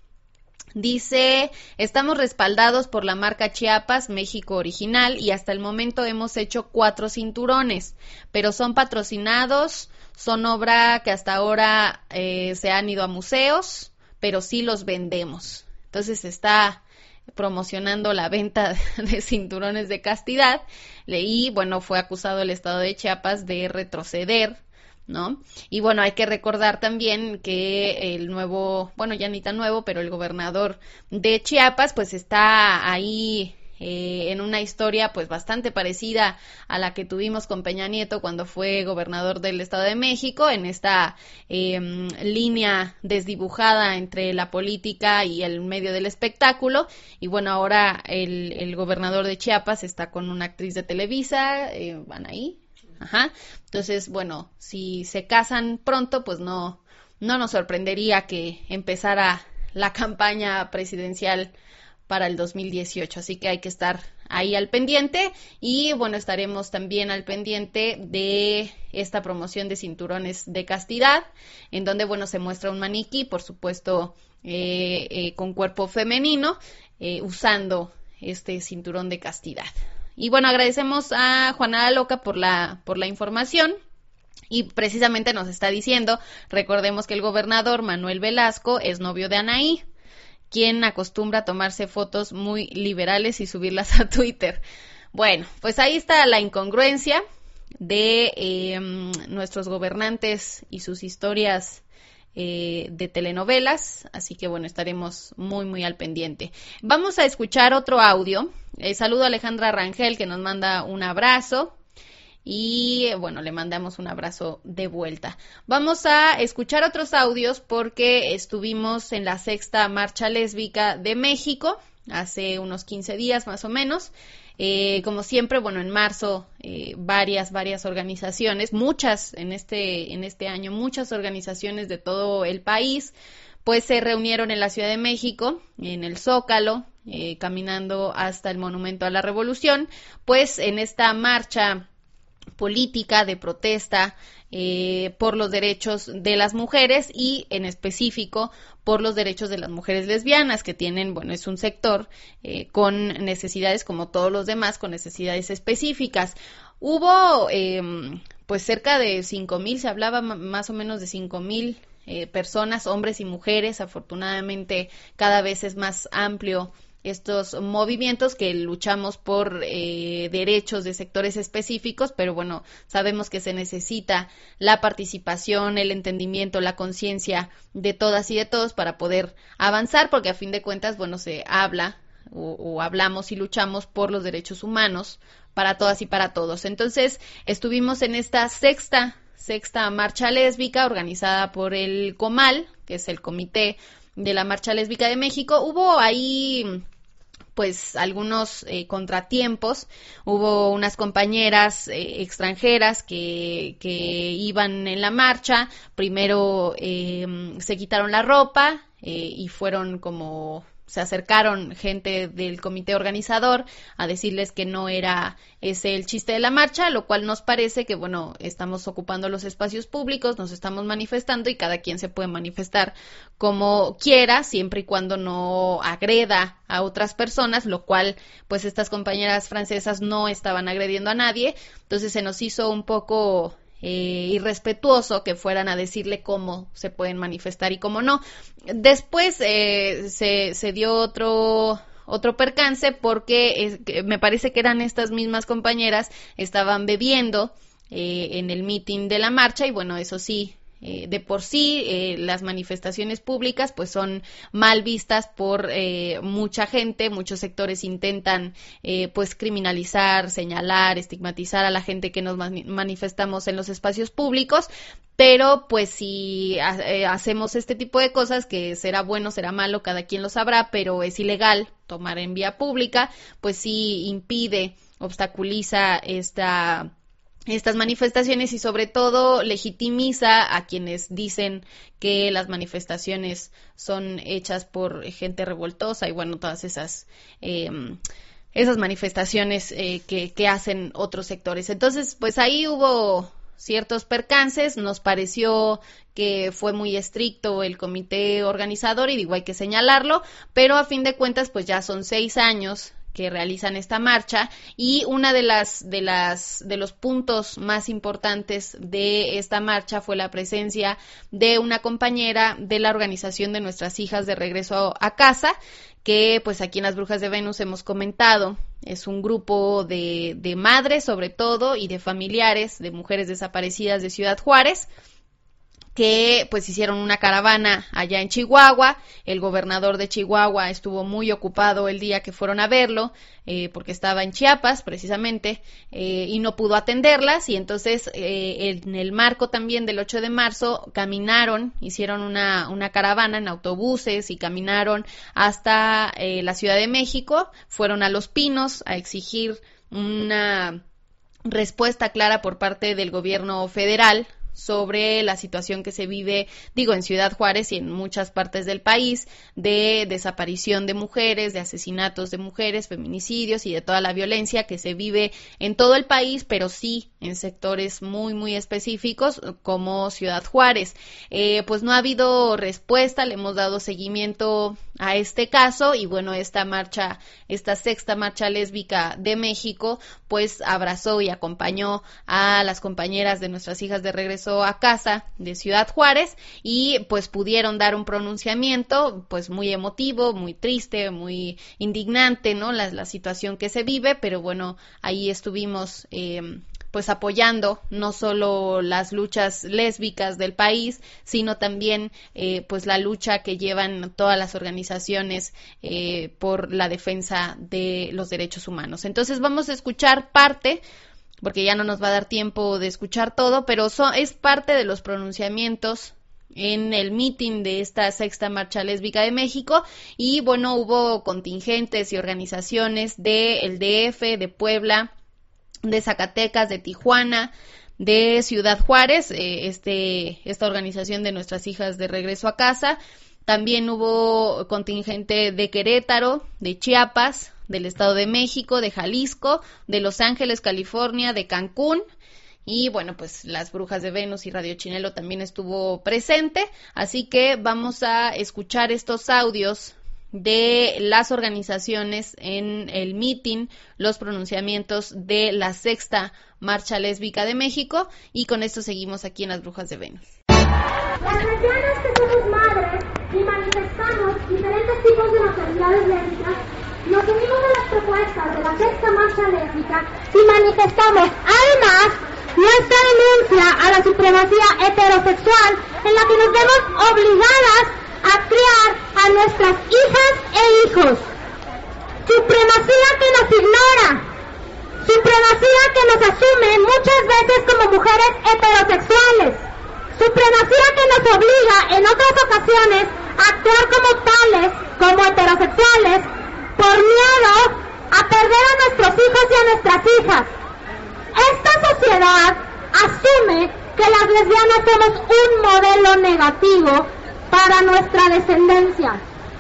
Dice: estamos respaldados por la marca Chiapas, México original, y hasta el momento hemos hecho cuatro cinturones, pero son patrocinados, son obra que hasta ahora eh, se han ido a museos, pero sí los vendemos. Entonces se está promocionando la venta de cinturones de castidad, y bueno, fue acusado el estado de Chiapas de retroceder, ¿no? Y bueno, hay que recordar también que el nuevo, bueno, ya ni tan nuevo, pero el gobernador de Chiapas pues está ahí eh, en una historia pues bastante parecida a la que tuvimos con Peña Nieto cuando fue gobernador del Estado de México, en esta eh, línea desdibujada entre la política y el medio del espectáculo. Y bueno, ahora el, el gobernador de Chiapas está con una actriz de Televisa, eh, Anaí. Ajá. Entonces, bueno, si se casan pronto, pues no, no nos sorprendería que empezara la campaña presidencial para el dos mil dieciocho, así que hay que estar ahí al pendiente. Y bueno, estaremos también al pendiente de esta promoción de cinturones de castidad, en donde bueno, se muestra un maniquí, por supuesto, eh, eh, con cuerpo femenino, eh, usando este cinturón de castidad. Y bueno, agradecemos a Juana la Loca por la, por la información. Y precisamente nos está diciendo, recordemos que el gobernador Manuel Velasco es novio de Anaí, quien acostumbra a tomarse fotos muy liberales y subirlas a Twitter. Bueno, pues ahí está la incongruencia de eh, nuestros gobernantes y sus historias eh, de telenovelas, así que bueno, estaremos muy muy al pendiente. Vamos a escuchar otro audio. Eh, saludo a Alejandra Rangel, que nos manda un abrazo. Y bueno, le mandamos un abrazo de vuelta. Vamos a escuchar otros audios porque estuvimos en la sexta marcha lésbica de México hace unos quince días más o menos. Eh, como siempre, bueno, en marzo eh, varias, varias organizaciones, muchas en este, en este año, muchas organizaciones de todo el país, pues se reunieron en la Ciudad de México, en el Zócalo, eh, caminando hasta el Monumento a la Revolución, pues en esta marcha política de protesta eh, por los derechos de las mujeres y en específico por los derechos de las mujeres lesbianas, que tienen, bueno, es un sector eh, con necesidades como todos los demás, con necesidades específicas. Hubo eh, pues cerca de cinco mil, se hablaba m- más o menos de cinco mil eh, personas, hombres y mujeres. Afortunadamente cada vez es más amplio estos movimientos que luchamos por eh, derechos de sectores específicos, pero bueno, sabemos que se necesita la participación, el entendimiento, la conciencia de todas y de todos para poder avanzar, porque a fin de cuentas, bueno, se habla o, o hablamos y luchamos por los derechos humanos para todas y para todos. Entonces, estuvimos en esta sexta, sexta marcha lésbica organizada por el COMAL, que es el Comité de la Marcha Lésbica de México. Hubo ahí pues algunos eh, contratiempos. Hubo unas compañeras eh, extranjeras que, que iban en la marcha. Primero eh, se quitaron la ropa eh, y fueron como... se acercaron gente del comité organizador a decirles que no era ese el chiste de la marcha, lo cual nos parece que, bueno, estamos ocupando los espacios públicos, nos estamos manifestando y cada quien se puede manifestar como quiera, siempre y cuando no agreda a otras personas, lo cual, pues, estas compañeras francesas no estaban agrediendo a nadie. Entonces se nos hizo un poco... Eh, irrespetuoso que fueran a decirle cómo se pueden manifestar y cómo no. Después eh, se, se dio otro otro percance porque es, que me parece que eran estas mismas compañeras, estaban bebiendo eh, en el meeting de la marcha y bueno, eso sí, eh, de por sí eh, las manifestaciones públicas pues son mal vistas por eh, mucha gente. Muchos sectores intentan eh, pues criminalizar, señalar, estigmatizar a la gente que nos mani- manifestamos en los espacios públicos, pero pues si ha- eh, hacemos este tipo de cosas, que será bueno, será malo, cada quien lo sabrá, pero es ilegal tomar en vía pública, pues sí impide, obstaculiza esta estas manifestaciones y sobre todo legitimiza a quienes dicen que las manifestaciones son hechas por gente revoltosa y bueno, todas esas eh, esas manifestaciones eh, que, que hacen otros sectores. Entonces, pues ahí hubo ciertos percances, nos pareció que fue muy estricto el comité organizador y digo, hay que señalarlo, pero a fin de cuentas, pues ya son seis años que realizan esta marcha y una de las de las de los puntos más importantes de esta marcha fue la presencia de una compañera de la organización de Nuestras Hijas de Regreso a Casa, que pues aquí en Las Brujas de Venus hemos comentado, es un grupo de, de madres sobre todo y de familiares de mujeres desaparecidas de Ciudad Juárez, que pues hicieron una caravana allá en Chihuahua. El gobernador de Chihuahua estuvo muy ocupado el día que fueron a verlo, eh, porque estaba en Chiapas precisamente, eh, y no pudo atenderlas, y entonces eh, en el marco también del ocho de marzo caminaron, hicieron una, una caravana en autobuses y caminaron hasta eh, la Ciudad de México, fueron a Los Pinos a exigir una respuesta clara por parte del gobierno federal sobre la situación que se vive, digo, en Ciudad Juárez y en muchas partes del país, de desaparición de mujeres, de asesinatos de mujeres, feminicidios y de toda la violencia que se vive en todo el país, pero sí en sectores muy, muy específicos como Ciudad Juárez. Eh, pues no ha habido respuesta, le hemos dado seguimiento a este caso y bueno, esta marcha, esta sexta marcha lésbica de México, pues abrazó y acompañó a las compañeras de nuestras hijas de regreso a casa de Ciudad Juárez y pues pudieron dar un pronunciamiento pues muy emotivo, muy triste, muy indignante, ¿no? La, la situación que se vive, pero bueno, ahí estuvimos eh, pues apoyando no solo las luchas lésbicas del país, sino también eh, pues la lucha que llevan todas las organizaciones eh, por la defensa de los derechos humanos. Entonces vamos a escuchar parte, porque ya no nos va a dar tiempo de escuchar todo, pero so, es parte de los pronunciamientos en el meeting de esta sexta marcha lésbica de México, y bueno, hubo contingentes y organizaciones del D F, de Puebla, de Zacatecas, de Tijuana, de Ciudad Juárez, eh, este, esta organización de nuestras hijas de regreso a casa. También hubo contingente de Querétaro, de Chiapas, del Estado de México, de Jalisco, de Los Ángeles, California, de Cancún, y bueno, pues las Brujas de Venus y Radio Chinelo también estuvo presente, así que vamos a escuchar estos audios de las organizaciones en el meeting, los pronunciamientos de la sexta marcha lésbica de México, y con esto seguimos aquí en Las Brujas de Venus. Las lesbianas que somos madres y manifestamos diferentes tipos de necesidades lésbicas, nos unimos a las propuestas de la sexta marcha lésbica y manifestamos además nuestra denuncia a la supremacía heterosexual en la que nos vemos obligadas a criar a nuestras hijas e hijos. Supremacía que nos ignora, supremacía que nos asume muchas veces como mujeres heterosexuales, supremacía que nos obliga en otras ocasiones a actuar como tales, como heterosexuales, por miedo a perder a nuestros hijos y a nuestras hijas. Esta sociedad asume que las lesbianas somos un modelo negativo para nuestra descendencia.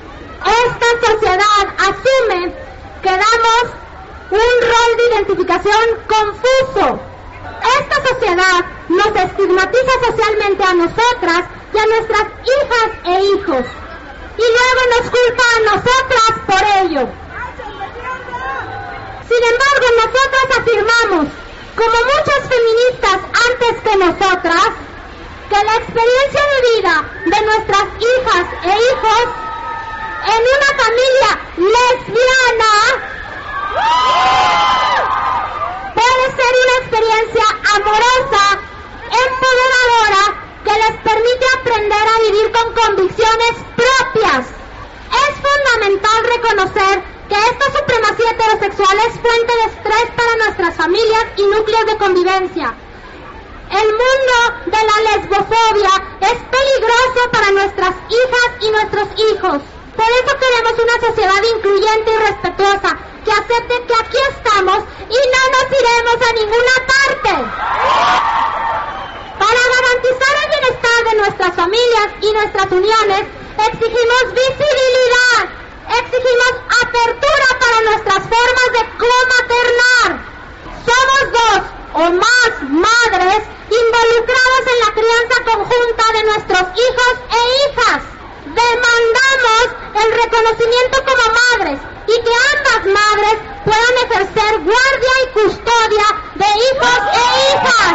Esta sociedad asume que damos un rol de identificación confuso. Esta sociedad nos estigmatiza socialmente a nosotras y a nuestras hijas e hijos, y luego nos culpa a nosotras por ello. Sin embargo, nosotras afirmamos, como muchas feministas antes que nosotras, que la experiencia de vida de nuestras hijas e hijos en una familia lesbiana puede ser una experiencia amorosa, empoderadora, que les permite aprender a vivir con convicciones propias. Es fundamental reconocer que esta supremacía heterosexual es fuente de estrés para nuestras familias y núcleos de convivencia. El mundo de la lesbofobia es peligroso para nuestras hijas y nuestros hijos. Por eso queremos una sociedad incluyente y respetuosa, que acepte que aquí estamos y no nos iremos a ninguna parte. Para garantizar el bienestar de nuestras familias y nuestras uniones, exigimos visibilidad, exigimos apertura para nuestras formas de comaternar. Somos dos o más madres involucradas en la crianza conjunta de nuestros hijos e hijas. Demandamos el reconocimiento como madres y que ambas madres puedan ejercer guardia y custodia de hijos e hijas.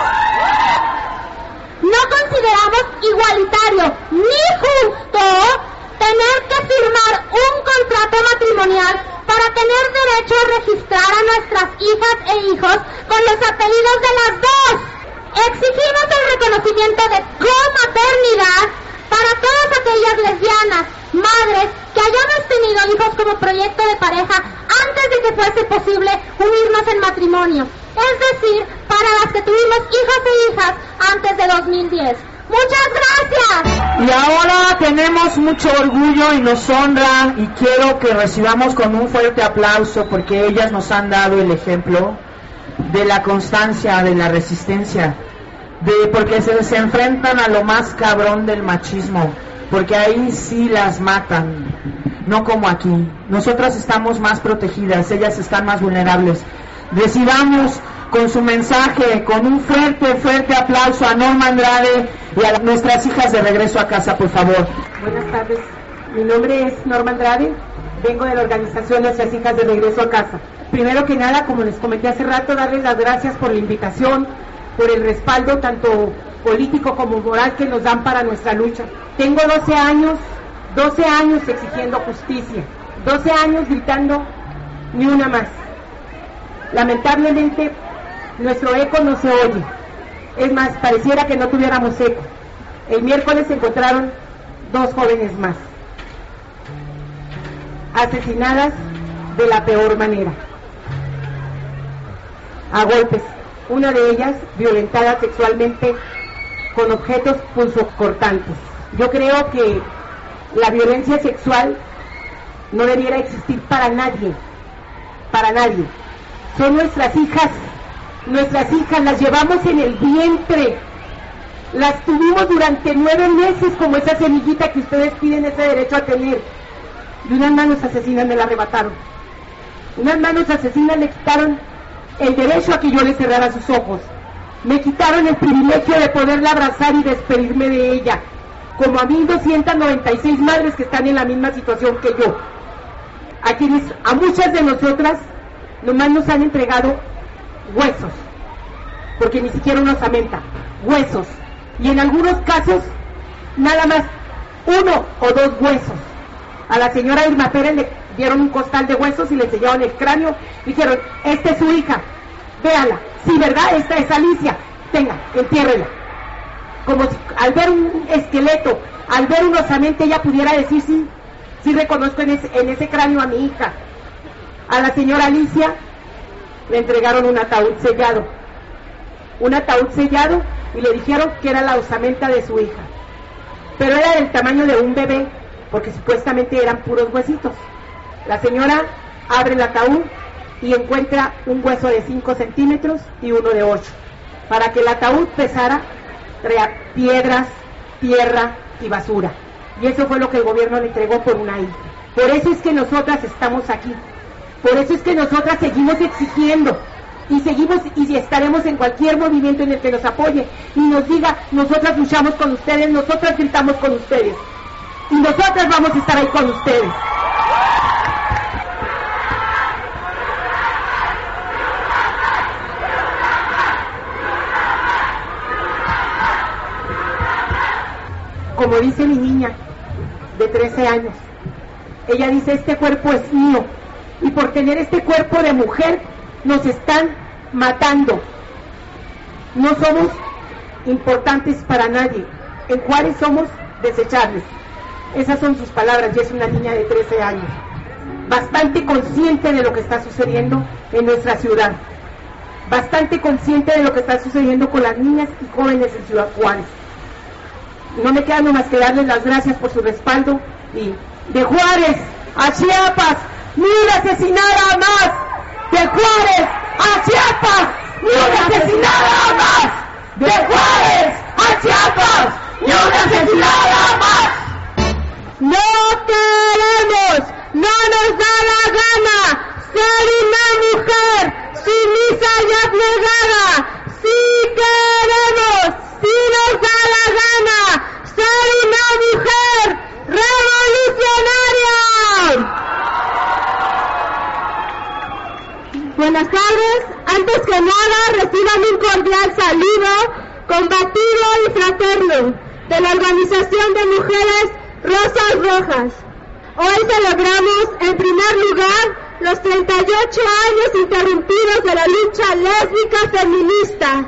No consideramos igualitario ni justo tener que firmar un contrato matrimonial para tener derecho a registrar a nuestras hijas e hijos con los apellidos de las dos. Exigimos el reconocimiento de comaternidad para todas aquellas lesbianas, madres, que hayamos tenido hijos como proyecto de pareja antes de que fuese posible unirnos en matrimonio. Es decir, para las que tuvimos hijos e hijas antes de dos mil diez. ¡Muchas gracias! Y ahora tenemos mucho orgullo y nos honra y quiero que recibamos con un fuerte aplauso porque ellas nos han dado el ejemplo de la constancia, de la resistencia, de porque se, se enfrentan a lo más cabrón del machismo, porque ahí sí las matan, no como aquí. Nosotras estamos más protegidas, ellas están más vulnerables. Recibamos con su mensaje, con un fuerte, fuerte aplauso a Norma Andrade y a nuestras hijas de regreso a casa, por favor. Buenas tardes, mi nombre es Norma Andrade, vengo de la organización Nuestras Hijas de Regreso a Casa. Primero que nada, como les comenté hace rato, darles las gracias por la invitación, por el respaldo tanto político como moral que nos dan para nuestra lucha. Tengo doce años, doce años exigiendo justicia, doce años gritando ni una más. Lamentablemente, nuestro eco no se oye. Es más, pareciera que no tuviéramos eco. El miércoles se encontraron dos jóvenes más, asesinadas de la peor manera, a golpes. Una de ellas violentada sexualmente con objetos punzocortantes. Yo creo que la violencia sexual no debiera existir para nadie, para nadie. Son nuestras hijas, nuestras hijas, las llevamos en el vientre, las tuvimos durante nueve meses como esa semillita que ustedes piden ese derecho a tener, y unas manos asesinas me la arrebataron, unas manos asesinas le quitaron el derecho a que yo le cerrara sus ojos, me quitaron el privilegio de poderla abrazar y despedirme de ella, como a mil doscientas noventa y seis madres que están en la misma situación que yo, a quienes, a muchas de nosotras, nomás nos han entregado huesos, porque ni siquiera una osamenta, huesos, y en algunos casos nada más uno o dos huesos. A la señora Irma Pérez le dieron un costal de huesos y le sellaron el cráneo, dijeron, esta es su hija, véala, sí, ¿verdad? Esta es Alicia, tenga, entiérrela. Como si al ver un esqueleto, al ver una osamenta ella pudiera decir, sí, sí reconozco en ese, en ese cráneo a mi hija. A la señora Alicia le entregaron un ataúd sellado, un ataúd sellado y le dijeron que era la osamenta de su hija, pero era del tamaño de un bebé, porque supuestamente eran puros huesitos. La señora abre el ataúd y encuentra un hueso de cinco centímetros y uno de ocho. Para que el ataúd pesara, traía piedras, tierra y basura. Y eso fue lo que el gobierno le entregó por una hija. Por eso es que nosotras estamos aquí. Por eso es que nosotras seguimos exigiendo y seguimos y estaremos en cualquier movimiento en el que nos apoye y nos diga, nosotras luchamos con ustedes, nosotras gritamos con ustedes y nosotras vamos a estar ahí con ustedes. Como dice mi niña de trece años, ella dice, este cuerpo es mío y por tener este cuerpo de mujer nos están matando. No somos importantes para nadie. En Juárez somos desechables. Esas son sus palabras y es una niña de trece años, bastante consciente de lo que está sucediendo en nuestra ciudad, bastante consciente de lo que está sucediendo con las niñas y jóvenes en Ciudad Juárez. No me queda más que darles las gracias por su respaldo y de Juárez a Chiapas, ni una asesinada más. De Juárez a Chiapas, ni una asesinada más. De Juárez a Chiapas, ni una asesinada más. No queremos, no nos da la gana ser una mujer sumisa y abnegada. Sí queremos, sí nos da la gana ser una mujer revolucionaria. Buenas tardes, antes que nada reciban un cordial saludo combativo y fraterno de la Organización de Mujeres Rosas Rojas. Hoy celebramos en primer lugar los treinta y ocho años interrumpidos de la lucha lésbica feminista.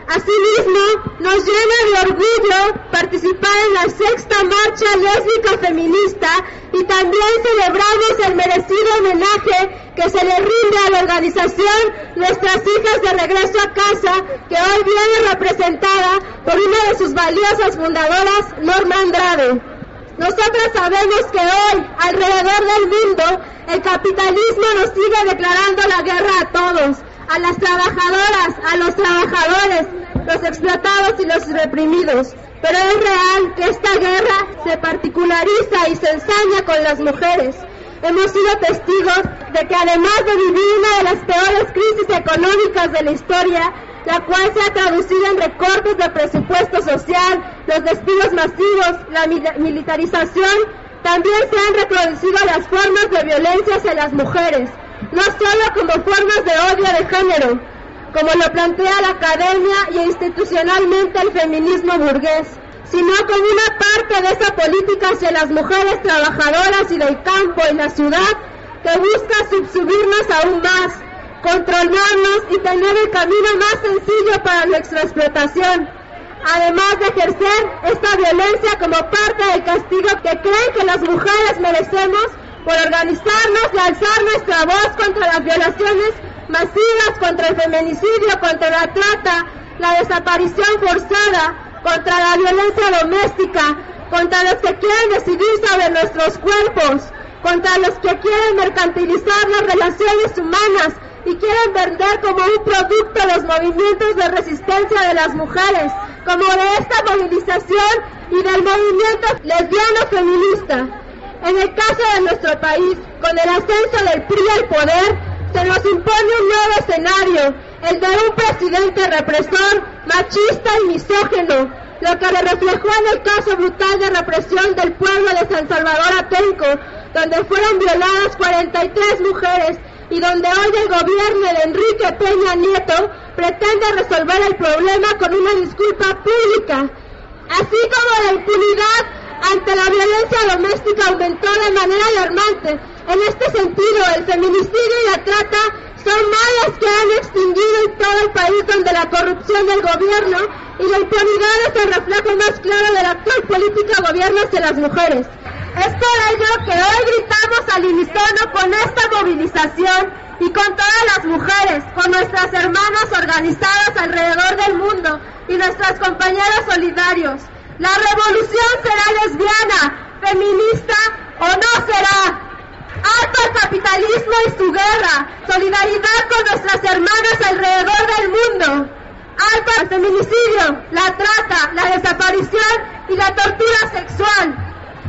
Asimismo, nos llena de orgullo participar en la sexta marcha lésbica feminista y también celebramos el merecido homenaje que se le rinde a la organización Nuestras Hijas de Regreso a Casa, que hoy viene representada por una de sus valiosas fundadoras, Norma Andrade. Nosotras sabemos que hoy, alrededor del mundo, el capitalismo nos sigue declarando la guerra a todos, a las trabajadoras, a los trabajadores, los explotados y los reprimidos. Pero es real que esta guerra se particulariza y se ensaña con las mujeres. Hemos sido testigos de que además de vivir una de las peores crisis económicas de la historia, la cual se ha traducido en recortes de presupuesto social, los despidos masivos, la militarización, también se han reproducido las formas de violencia hacia las mujeres, no solo como formas de odio de género, como lo plantea la academia y institucionalmente el feminismo burgués, sino como una parte de esa política hacia las mujeres trabajadoras y del campo y la ciudad que busca subsumirnos aún más, controlarnos y tener el camino más sencillo para nuestra explotación, además de ejercer esta violencia como parte del castigo que creen que las mujeres merecemos por organizarnos y alzar nuestra voz contra las violaciones masivas, contra el feminicidio, contra la trata, la desaparición forzada, contra la violencia doméstica, contra los que quieren decidir sobre nuestros cuerpos, contra los que quieren mercantilizar las relaciones humanas y quieren vender como un producto los movimientos de resistencia de las mujeres, como de esta movilización y del movimiento lesbiano feminista. En el caso de nuestro país, con el ascenso del P R I al poder, se nos impone un nuevo escenario, el de un presidente represor, machista y misógino, lo que le reflejó en el caso brutal de represión del pueblo de San Salvador Atenco, donde fueron violadas cuarenta y tres mujeres y donde hoy el gobierno de Enrique Peña Nieto pretende resolver el problema con una disculpa pública, así como la impunidad ante la violencia doméstica aumentó de manera alarmante. En este sentido, el feminicidio y la trata son males que han extinguido en todo el país, donde la corrupción del gobierno y la impunidad es el reflejo más claro de la actual política gobierno hacia las mujeres. Es por ello que hoy gritamos al unísono con esta movilización y con todas las mujeres, con nuestras hermanas organizadas alrededor del mundo y nuestras compañeras solidarios. La revolución será lesbiana, feminista o no será. Alto al capitalismo y su guerra, solidaridad con nuestras hermanas alrededor del mundo. Alto al feminicidio, la trata, la desaparición y la tortura sexual.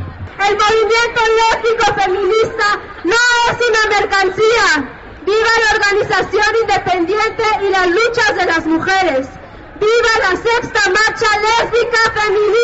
El movimiento lésbico feminista no es una mercancía. ¡Viva la organización independiente y las luchas de las mujeres! ¡Viva la sexta marcha lésbica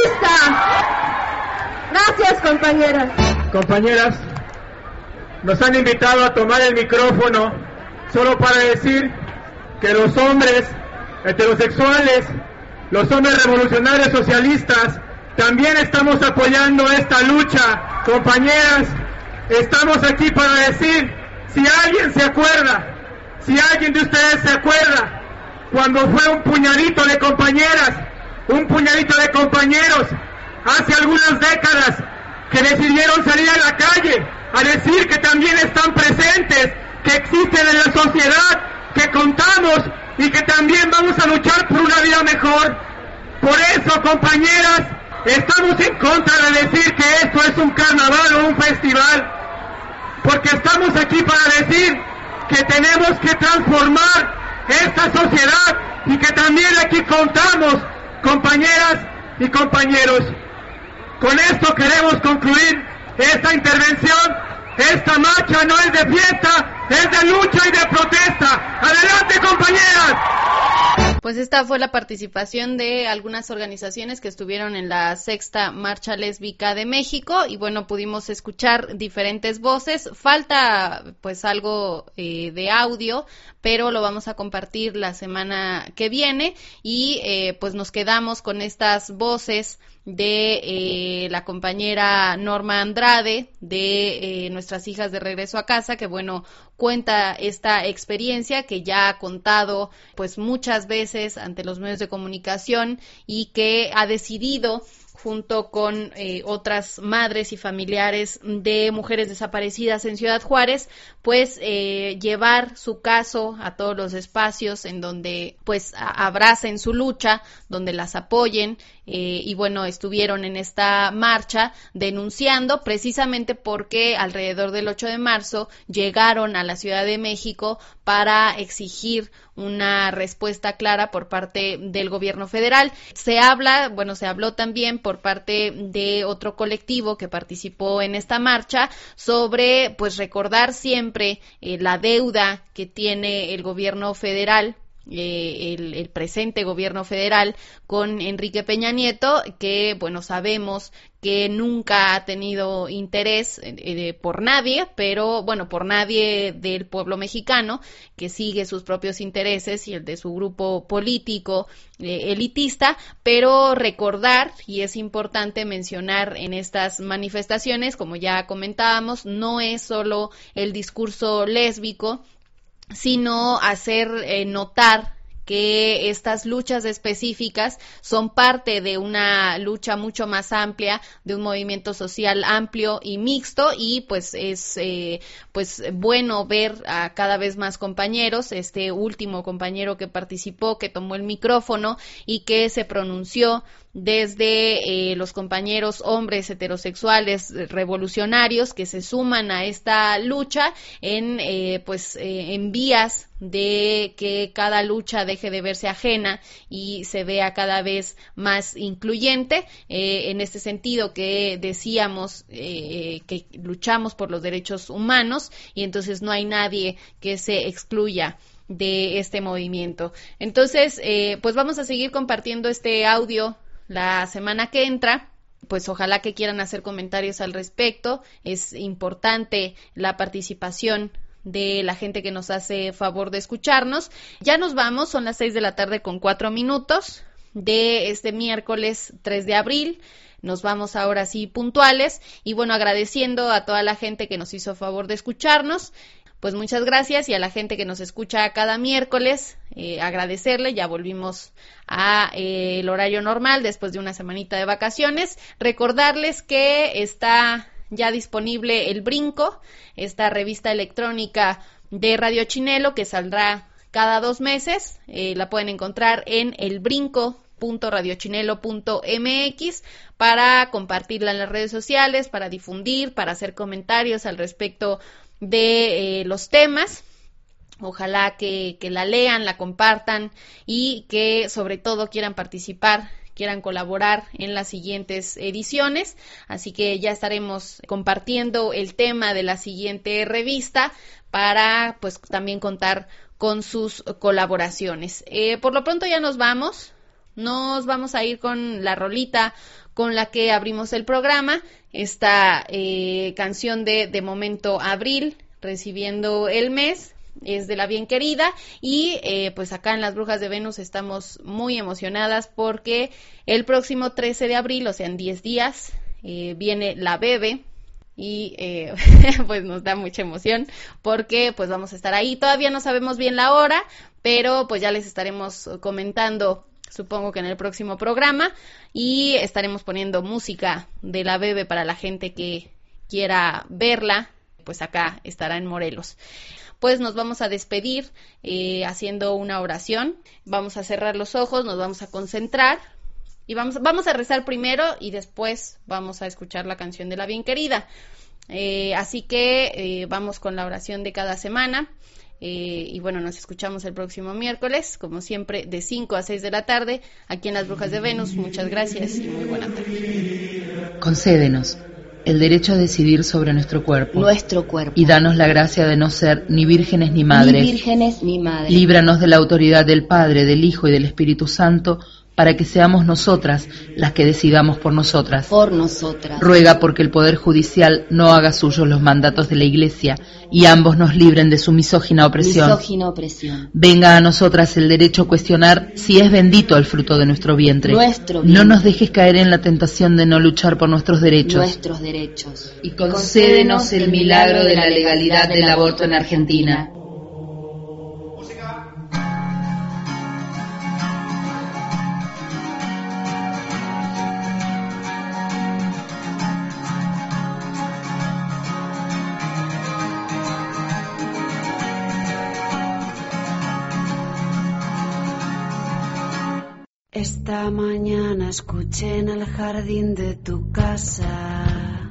feminista! Gracias, compañeras. Compañeras, nos han invitado a tomar el micrófono solo para decir que los hombres heterosexuales, los hombres revolucionarios socialistas, también estamos apoyando esta lucha. Compañeras, estamos aquí para decir, si alguien se acuerda, si alguien de ustedes se acuerda, cuando fue un puñadito de compañeras, un puñadito de compañeros, hace algunas décadas, que decidieron salir a la calle a decir que también están presentes, que existen en la sociedad, que contamos y que también vamos a luchar por una vida mejor. Por eso, compañeras, estamos en contra de decir que esto es un carnaval o un festival, porque estamos aquí para decir que tenemos que transformar esta sociedad y que también aquí contamos, compañeras y compañeros. Con esto queremos concluir esta intervención. Esta marcha no es de fiesta, es de lucha y de protesta. ¡Adelante, compañeras! Pues esta fue la participación de algunas organizaciones que estuvieron en la sexta marcha lésbica de México y bueno, pudimos escuchar diferentes voces. Falta pues algo eh, de audio, pero lo vamos a compartir la semana que viene y eh, pues nos quedamos con estas voces de eh, la compañera Norma Andrade, de eh, Nuestras Hijas de Regreso a Casa, que bueno, cuenta esta experiencia que ya ha contado pues muchas veces ante los medios de comunicación y que ha decidido, junto con eh, otras madres y familiares de mujeres desaparecidas en Ciudad Juárez, pues eh, llevar su caso a todos los espacios en donde pues a- abracen su lucha, donde las apoyen, eh, y bueno, estuvieron en esta marcha denunciando precisamente porque alrededor del ocho de marzo llegaron a la Ciudad de México para exigir una respuesta clara por parte del gobierno federal. Se habla, bueno, se habló también por parte de otro colectivo que participó en esta marcha sobre, pues, recordar siempre eh, la deuda que tiene el gobierno federal, Eh, el, el presente gobierno federal con Enrique Peña Nieto, que bueno, sabemos que nunca ha tenido interés eh, por nadie, pero bueno, por nadie del pueblo mexicano, que sigue sus propios intereses y el de su grupo político eh, elitista, pero recordar, y es importante mencionar en estas manifestaciones, como ya comentábamos, no es solo el discurso lésbico, sino hacer eh, notar que estas luchas específicas son parte de una lucha mucho más amplia, de un movimiento social amplio y mixto, y pues es eh, pues bueno ver a cada vez más compañeros, este último compañero que participó, que tomó el micrófono y que se pronunció desde eh, los compañeros hombres heterosexuales revolucionarios que se suman a esta lucha en eh, pues eh, en vías de que cada lucha deje de verse ajena y se vea cada vez más incluyente, eh, en este sentido que decíamos eh, que luchamos por los derechos humanos y entonces no hay nadie que se excluya de este movimiento. Entonces, eh, pues vamos a seguir compartiendo este audio la semana que entra. Pues ojalá que quieran hacer comentarios al respecto. Es importante la participación de la gente que nos hace favor de escucharnos. Ya nos vamos, son las seis de la tarde con cuatro minutos de este miércoles tres de abril. Nos vamos ahora sí puntuales y bueno, agradeciendo a toda la gente que nos hizo favor de escucharnos. Pues muchas gracias, y a la gente que nos escucha cada miércoles, eh, agradecerle. Ya volvimos a eh, el horario normal después de una semanita de vacaciones. Recordarles que está ya disponible El Brinco, esta revista electrónica de Radio Chinelo que saldrá cada dos meses. Eh, la pueden encontrar en el brinco punto radiochinelo punto m x para compartirla en las redes sociales, para difundir, para hacer comentarios al respecto de eh, los temas. Ojalá que, que la lean, la compartan y que sobre todo quieran participar, quieran colaborar en las siguientes ediciones. Así que ya estaremos compartiendo el tema de la siguiente revista para pues también contar con sus colaboraciones. Eh, por lo pronto ya nos vamos. Nos vamos a ir con la rolita con la que abrimos el programa, esta eh, canción de De Momento Abril, Recibiendo el Mes, es de La Bien Querida, y eh, pues acá en Las Brujas de Venus estamos muy emocionadas porque el próximo trece de abril, o sea en diez días, eh, viene La Bebe, y eh, pues nos da mucha emoción porque pues vamos a estar ahí. Todavía no sabemos bien la hora, pero pues ya les estaremos comentando, supongo que en el próximo programa, y estaremos poniendo música de La Bebe para la gente que quiera verla, pues acá estará en Morelos. Pues nos vamos a despedir eh, haciendo una oración. Vamos a cerrar los ojos, nos vamos a concentrar y vamos, vamos a rezar primero y después vamos a escuchar la canción de La Bien Querida. Eh, así que eh, vamos con la oración de cada semana. Eh, y bueno, nos escuchamos el próximo miércoles, como siempre, de cinco a seis de la tarde, aquí en Las Brujas de Venus. Muchas gracias y muy buena tarde. Concédenos el derecho a decidir sobre nuestro cuerpo, nuestro cuerpo, y danos la gracia de no ser ni vírgenes ni madres, ni vírgenes ni madres. Líbranos de la autoridad del Padre, del Hijo y del Espíritu Santo, para que seamos nosotras las que decidamos por nosotras. Por nosotras. Ruega porque el Poder Judicial no haga suyos los mandatos de la Iglesia y ambos nos libren de su misógina opresión. Misógina opresión. Venga a nosotras el derecho a cuestionar si es bendito el fruto de nuestro vientre. Nuestro vientre. No nos dejes caer en la tentación de no luchar por nuestros derechos. Nuestros derechos. Y concédenos el milagro de la legalidad del aborto en Argentina. Esta mañana escuché en el jardín de tu casa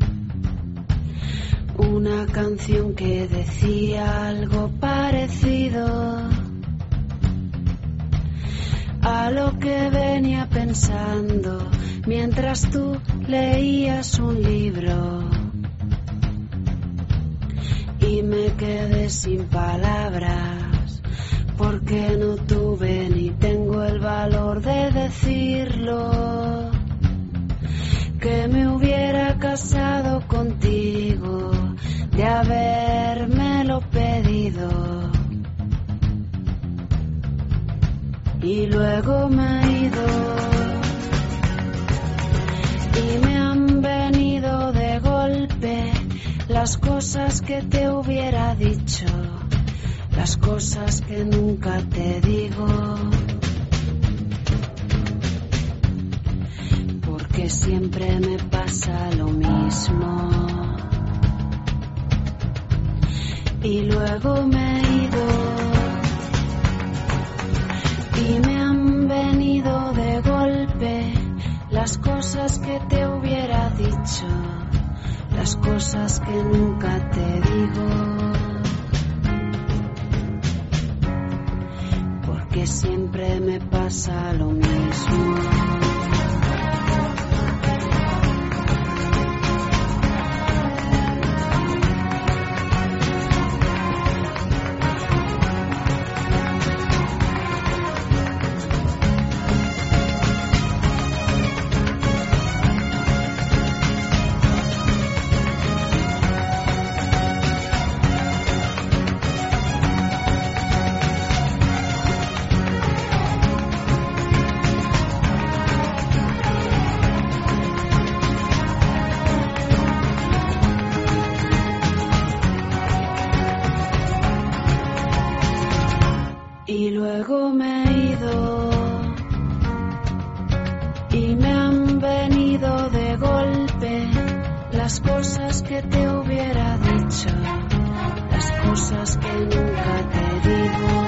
una canción que decía algo parecido a lo que venía pensando mientras tú leías un libro, y me quedé sin palabras porque no tuve ni tengo el valor de decirlo, que me hubiera casado contigo, de habérmelo pedido. Y luego me he ido, y me han venido de golpe las cosas que te hubiera dicho, las cosas que nunca te digo, porque siempre me pasa lo mismo. Y luego me he ido, y me han venido de golpe las cosas que te hubiera dicho, las cosas que nunca te digo, que siempre me pasa lo mismo. Y luego me he ido, y me han venido de golpe las cosas que te hubiera dicho, las cosas que nunca te digo,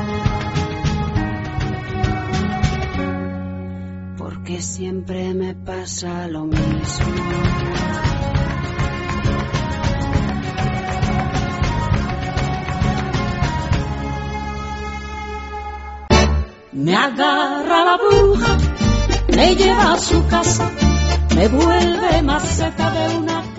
porque siempre me pasa lo mismo. Me agarra la bruja, me lleva a su casa, me vuelve más cerca de una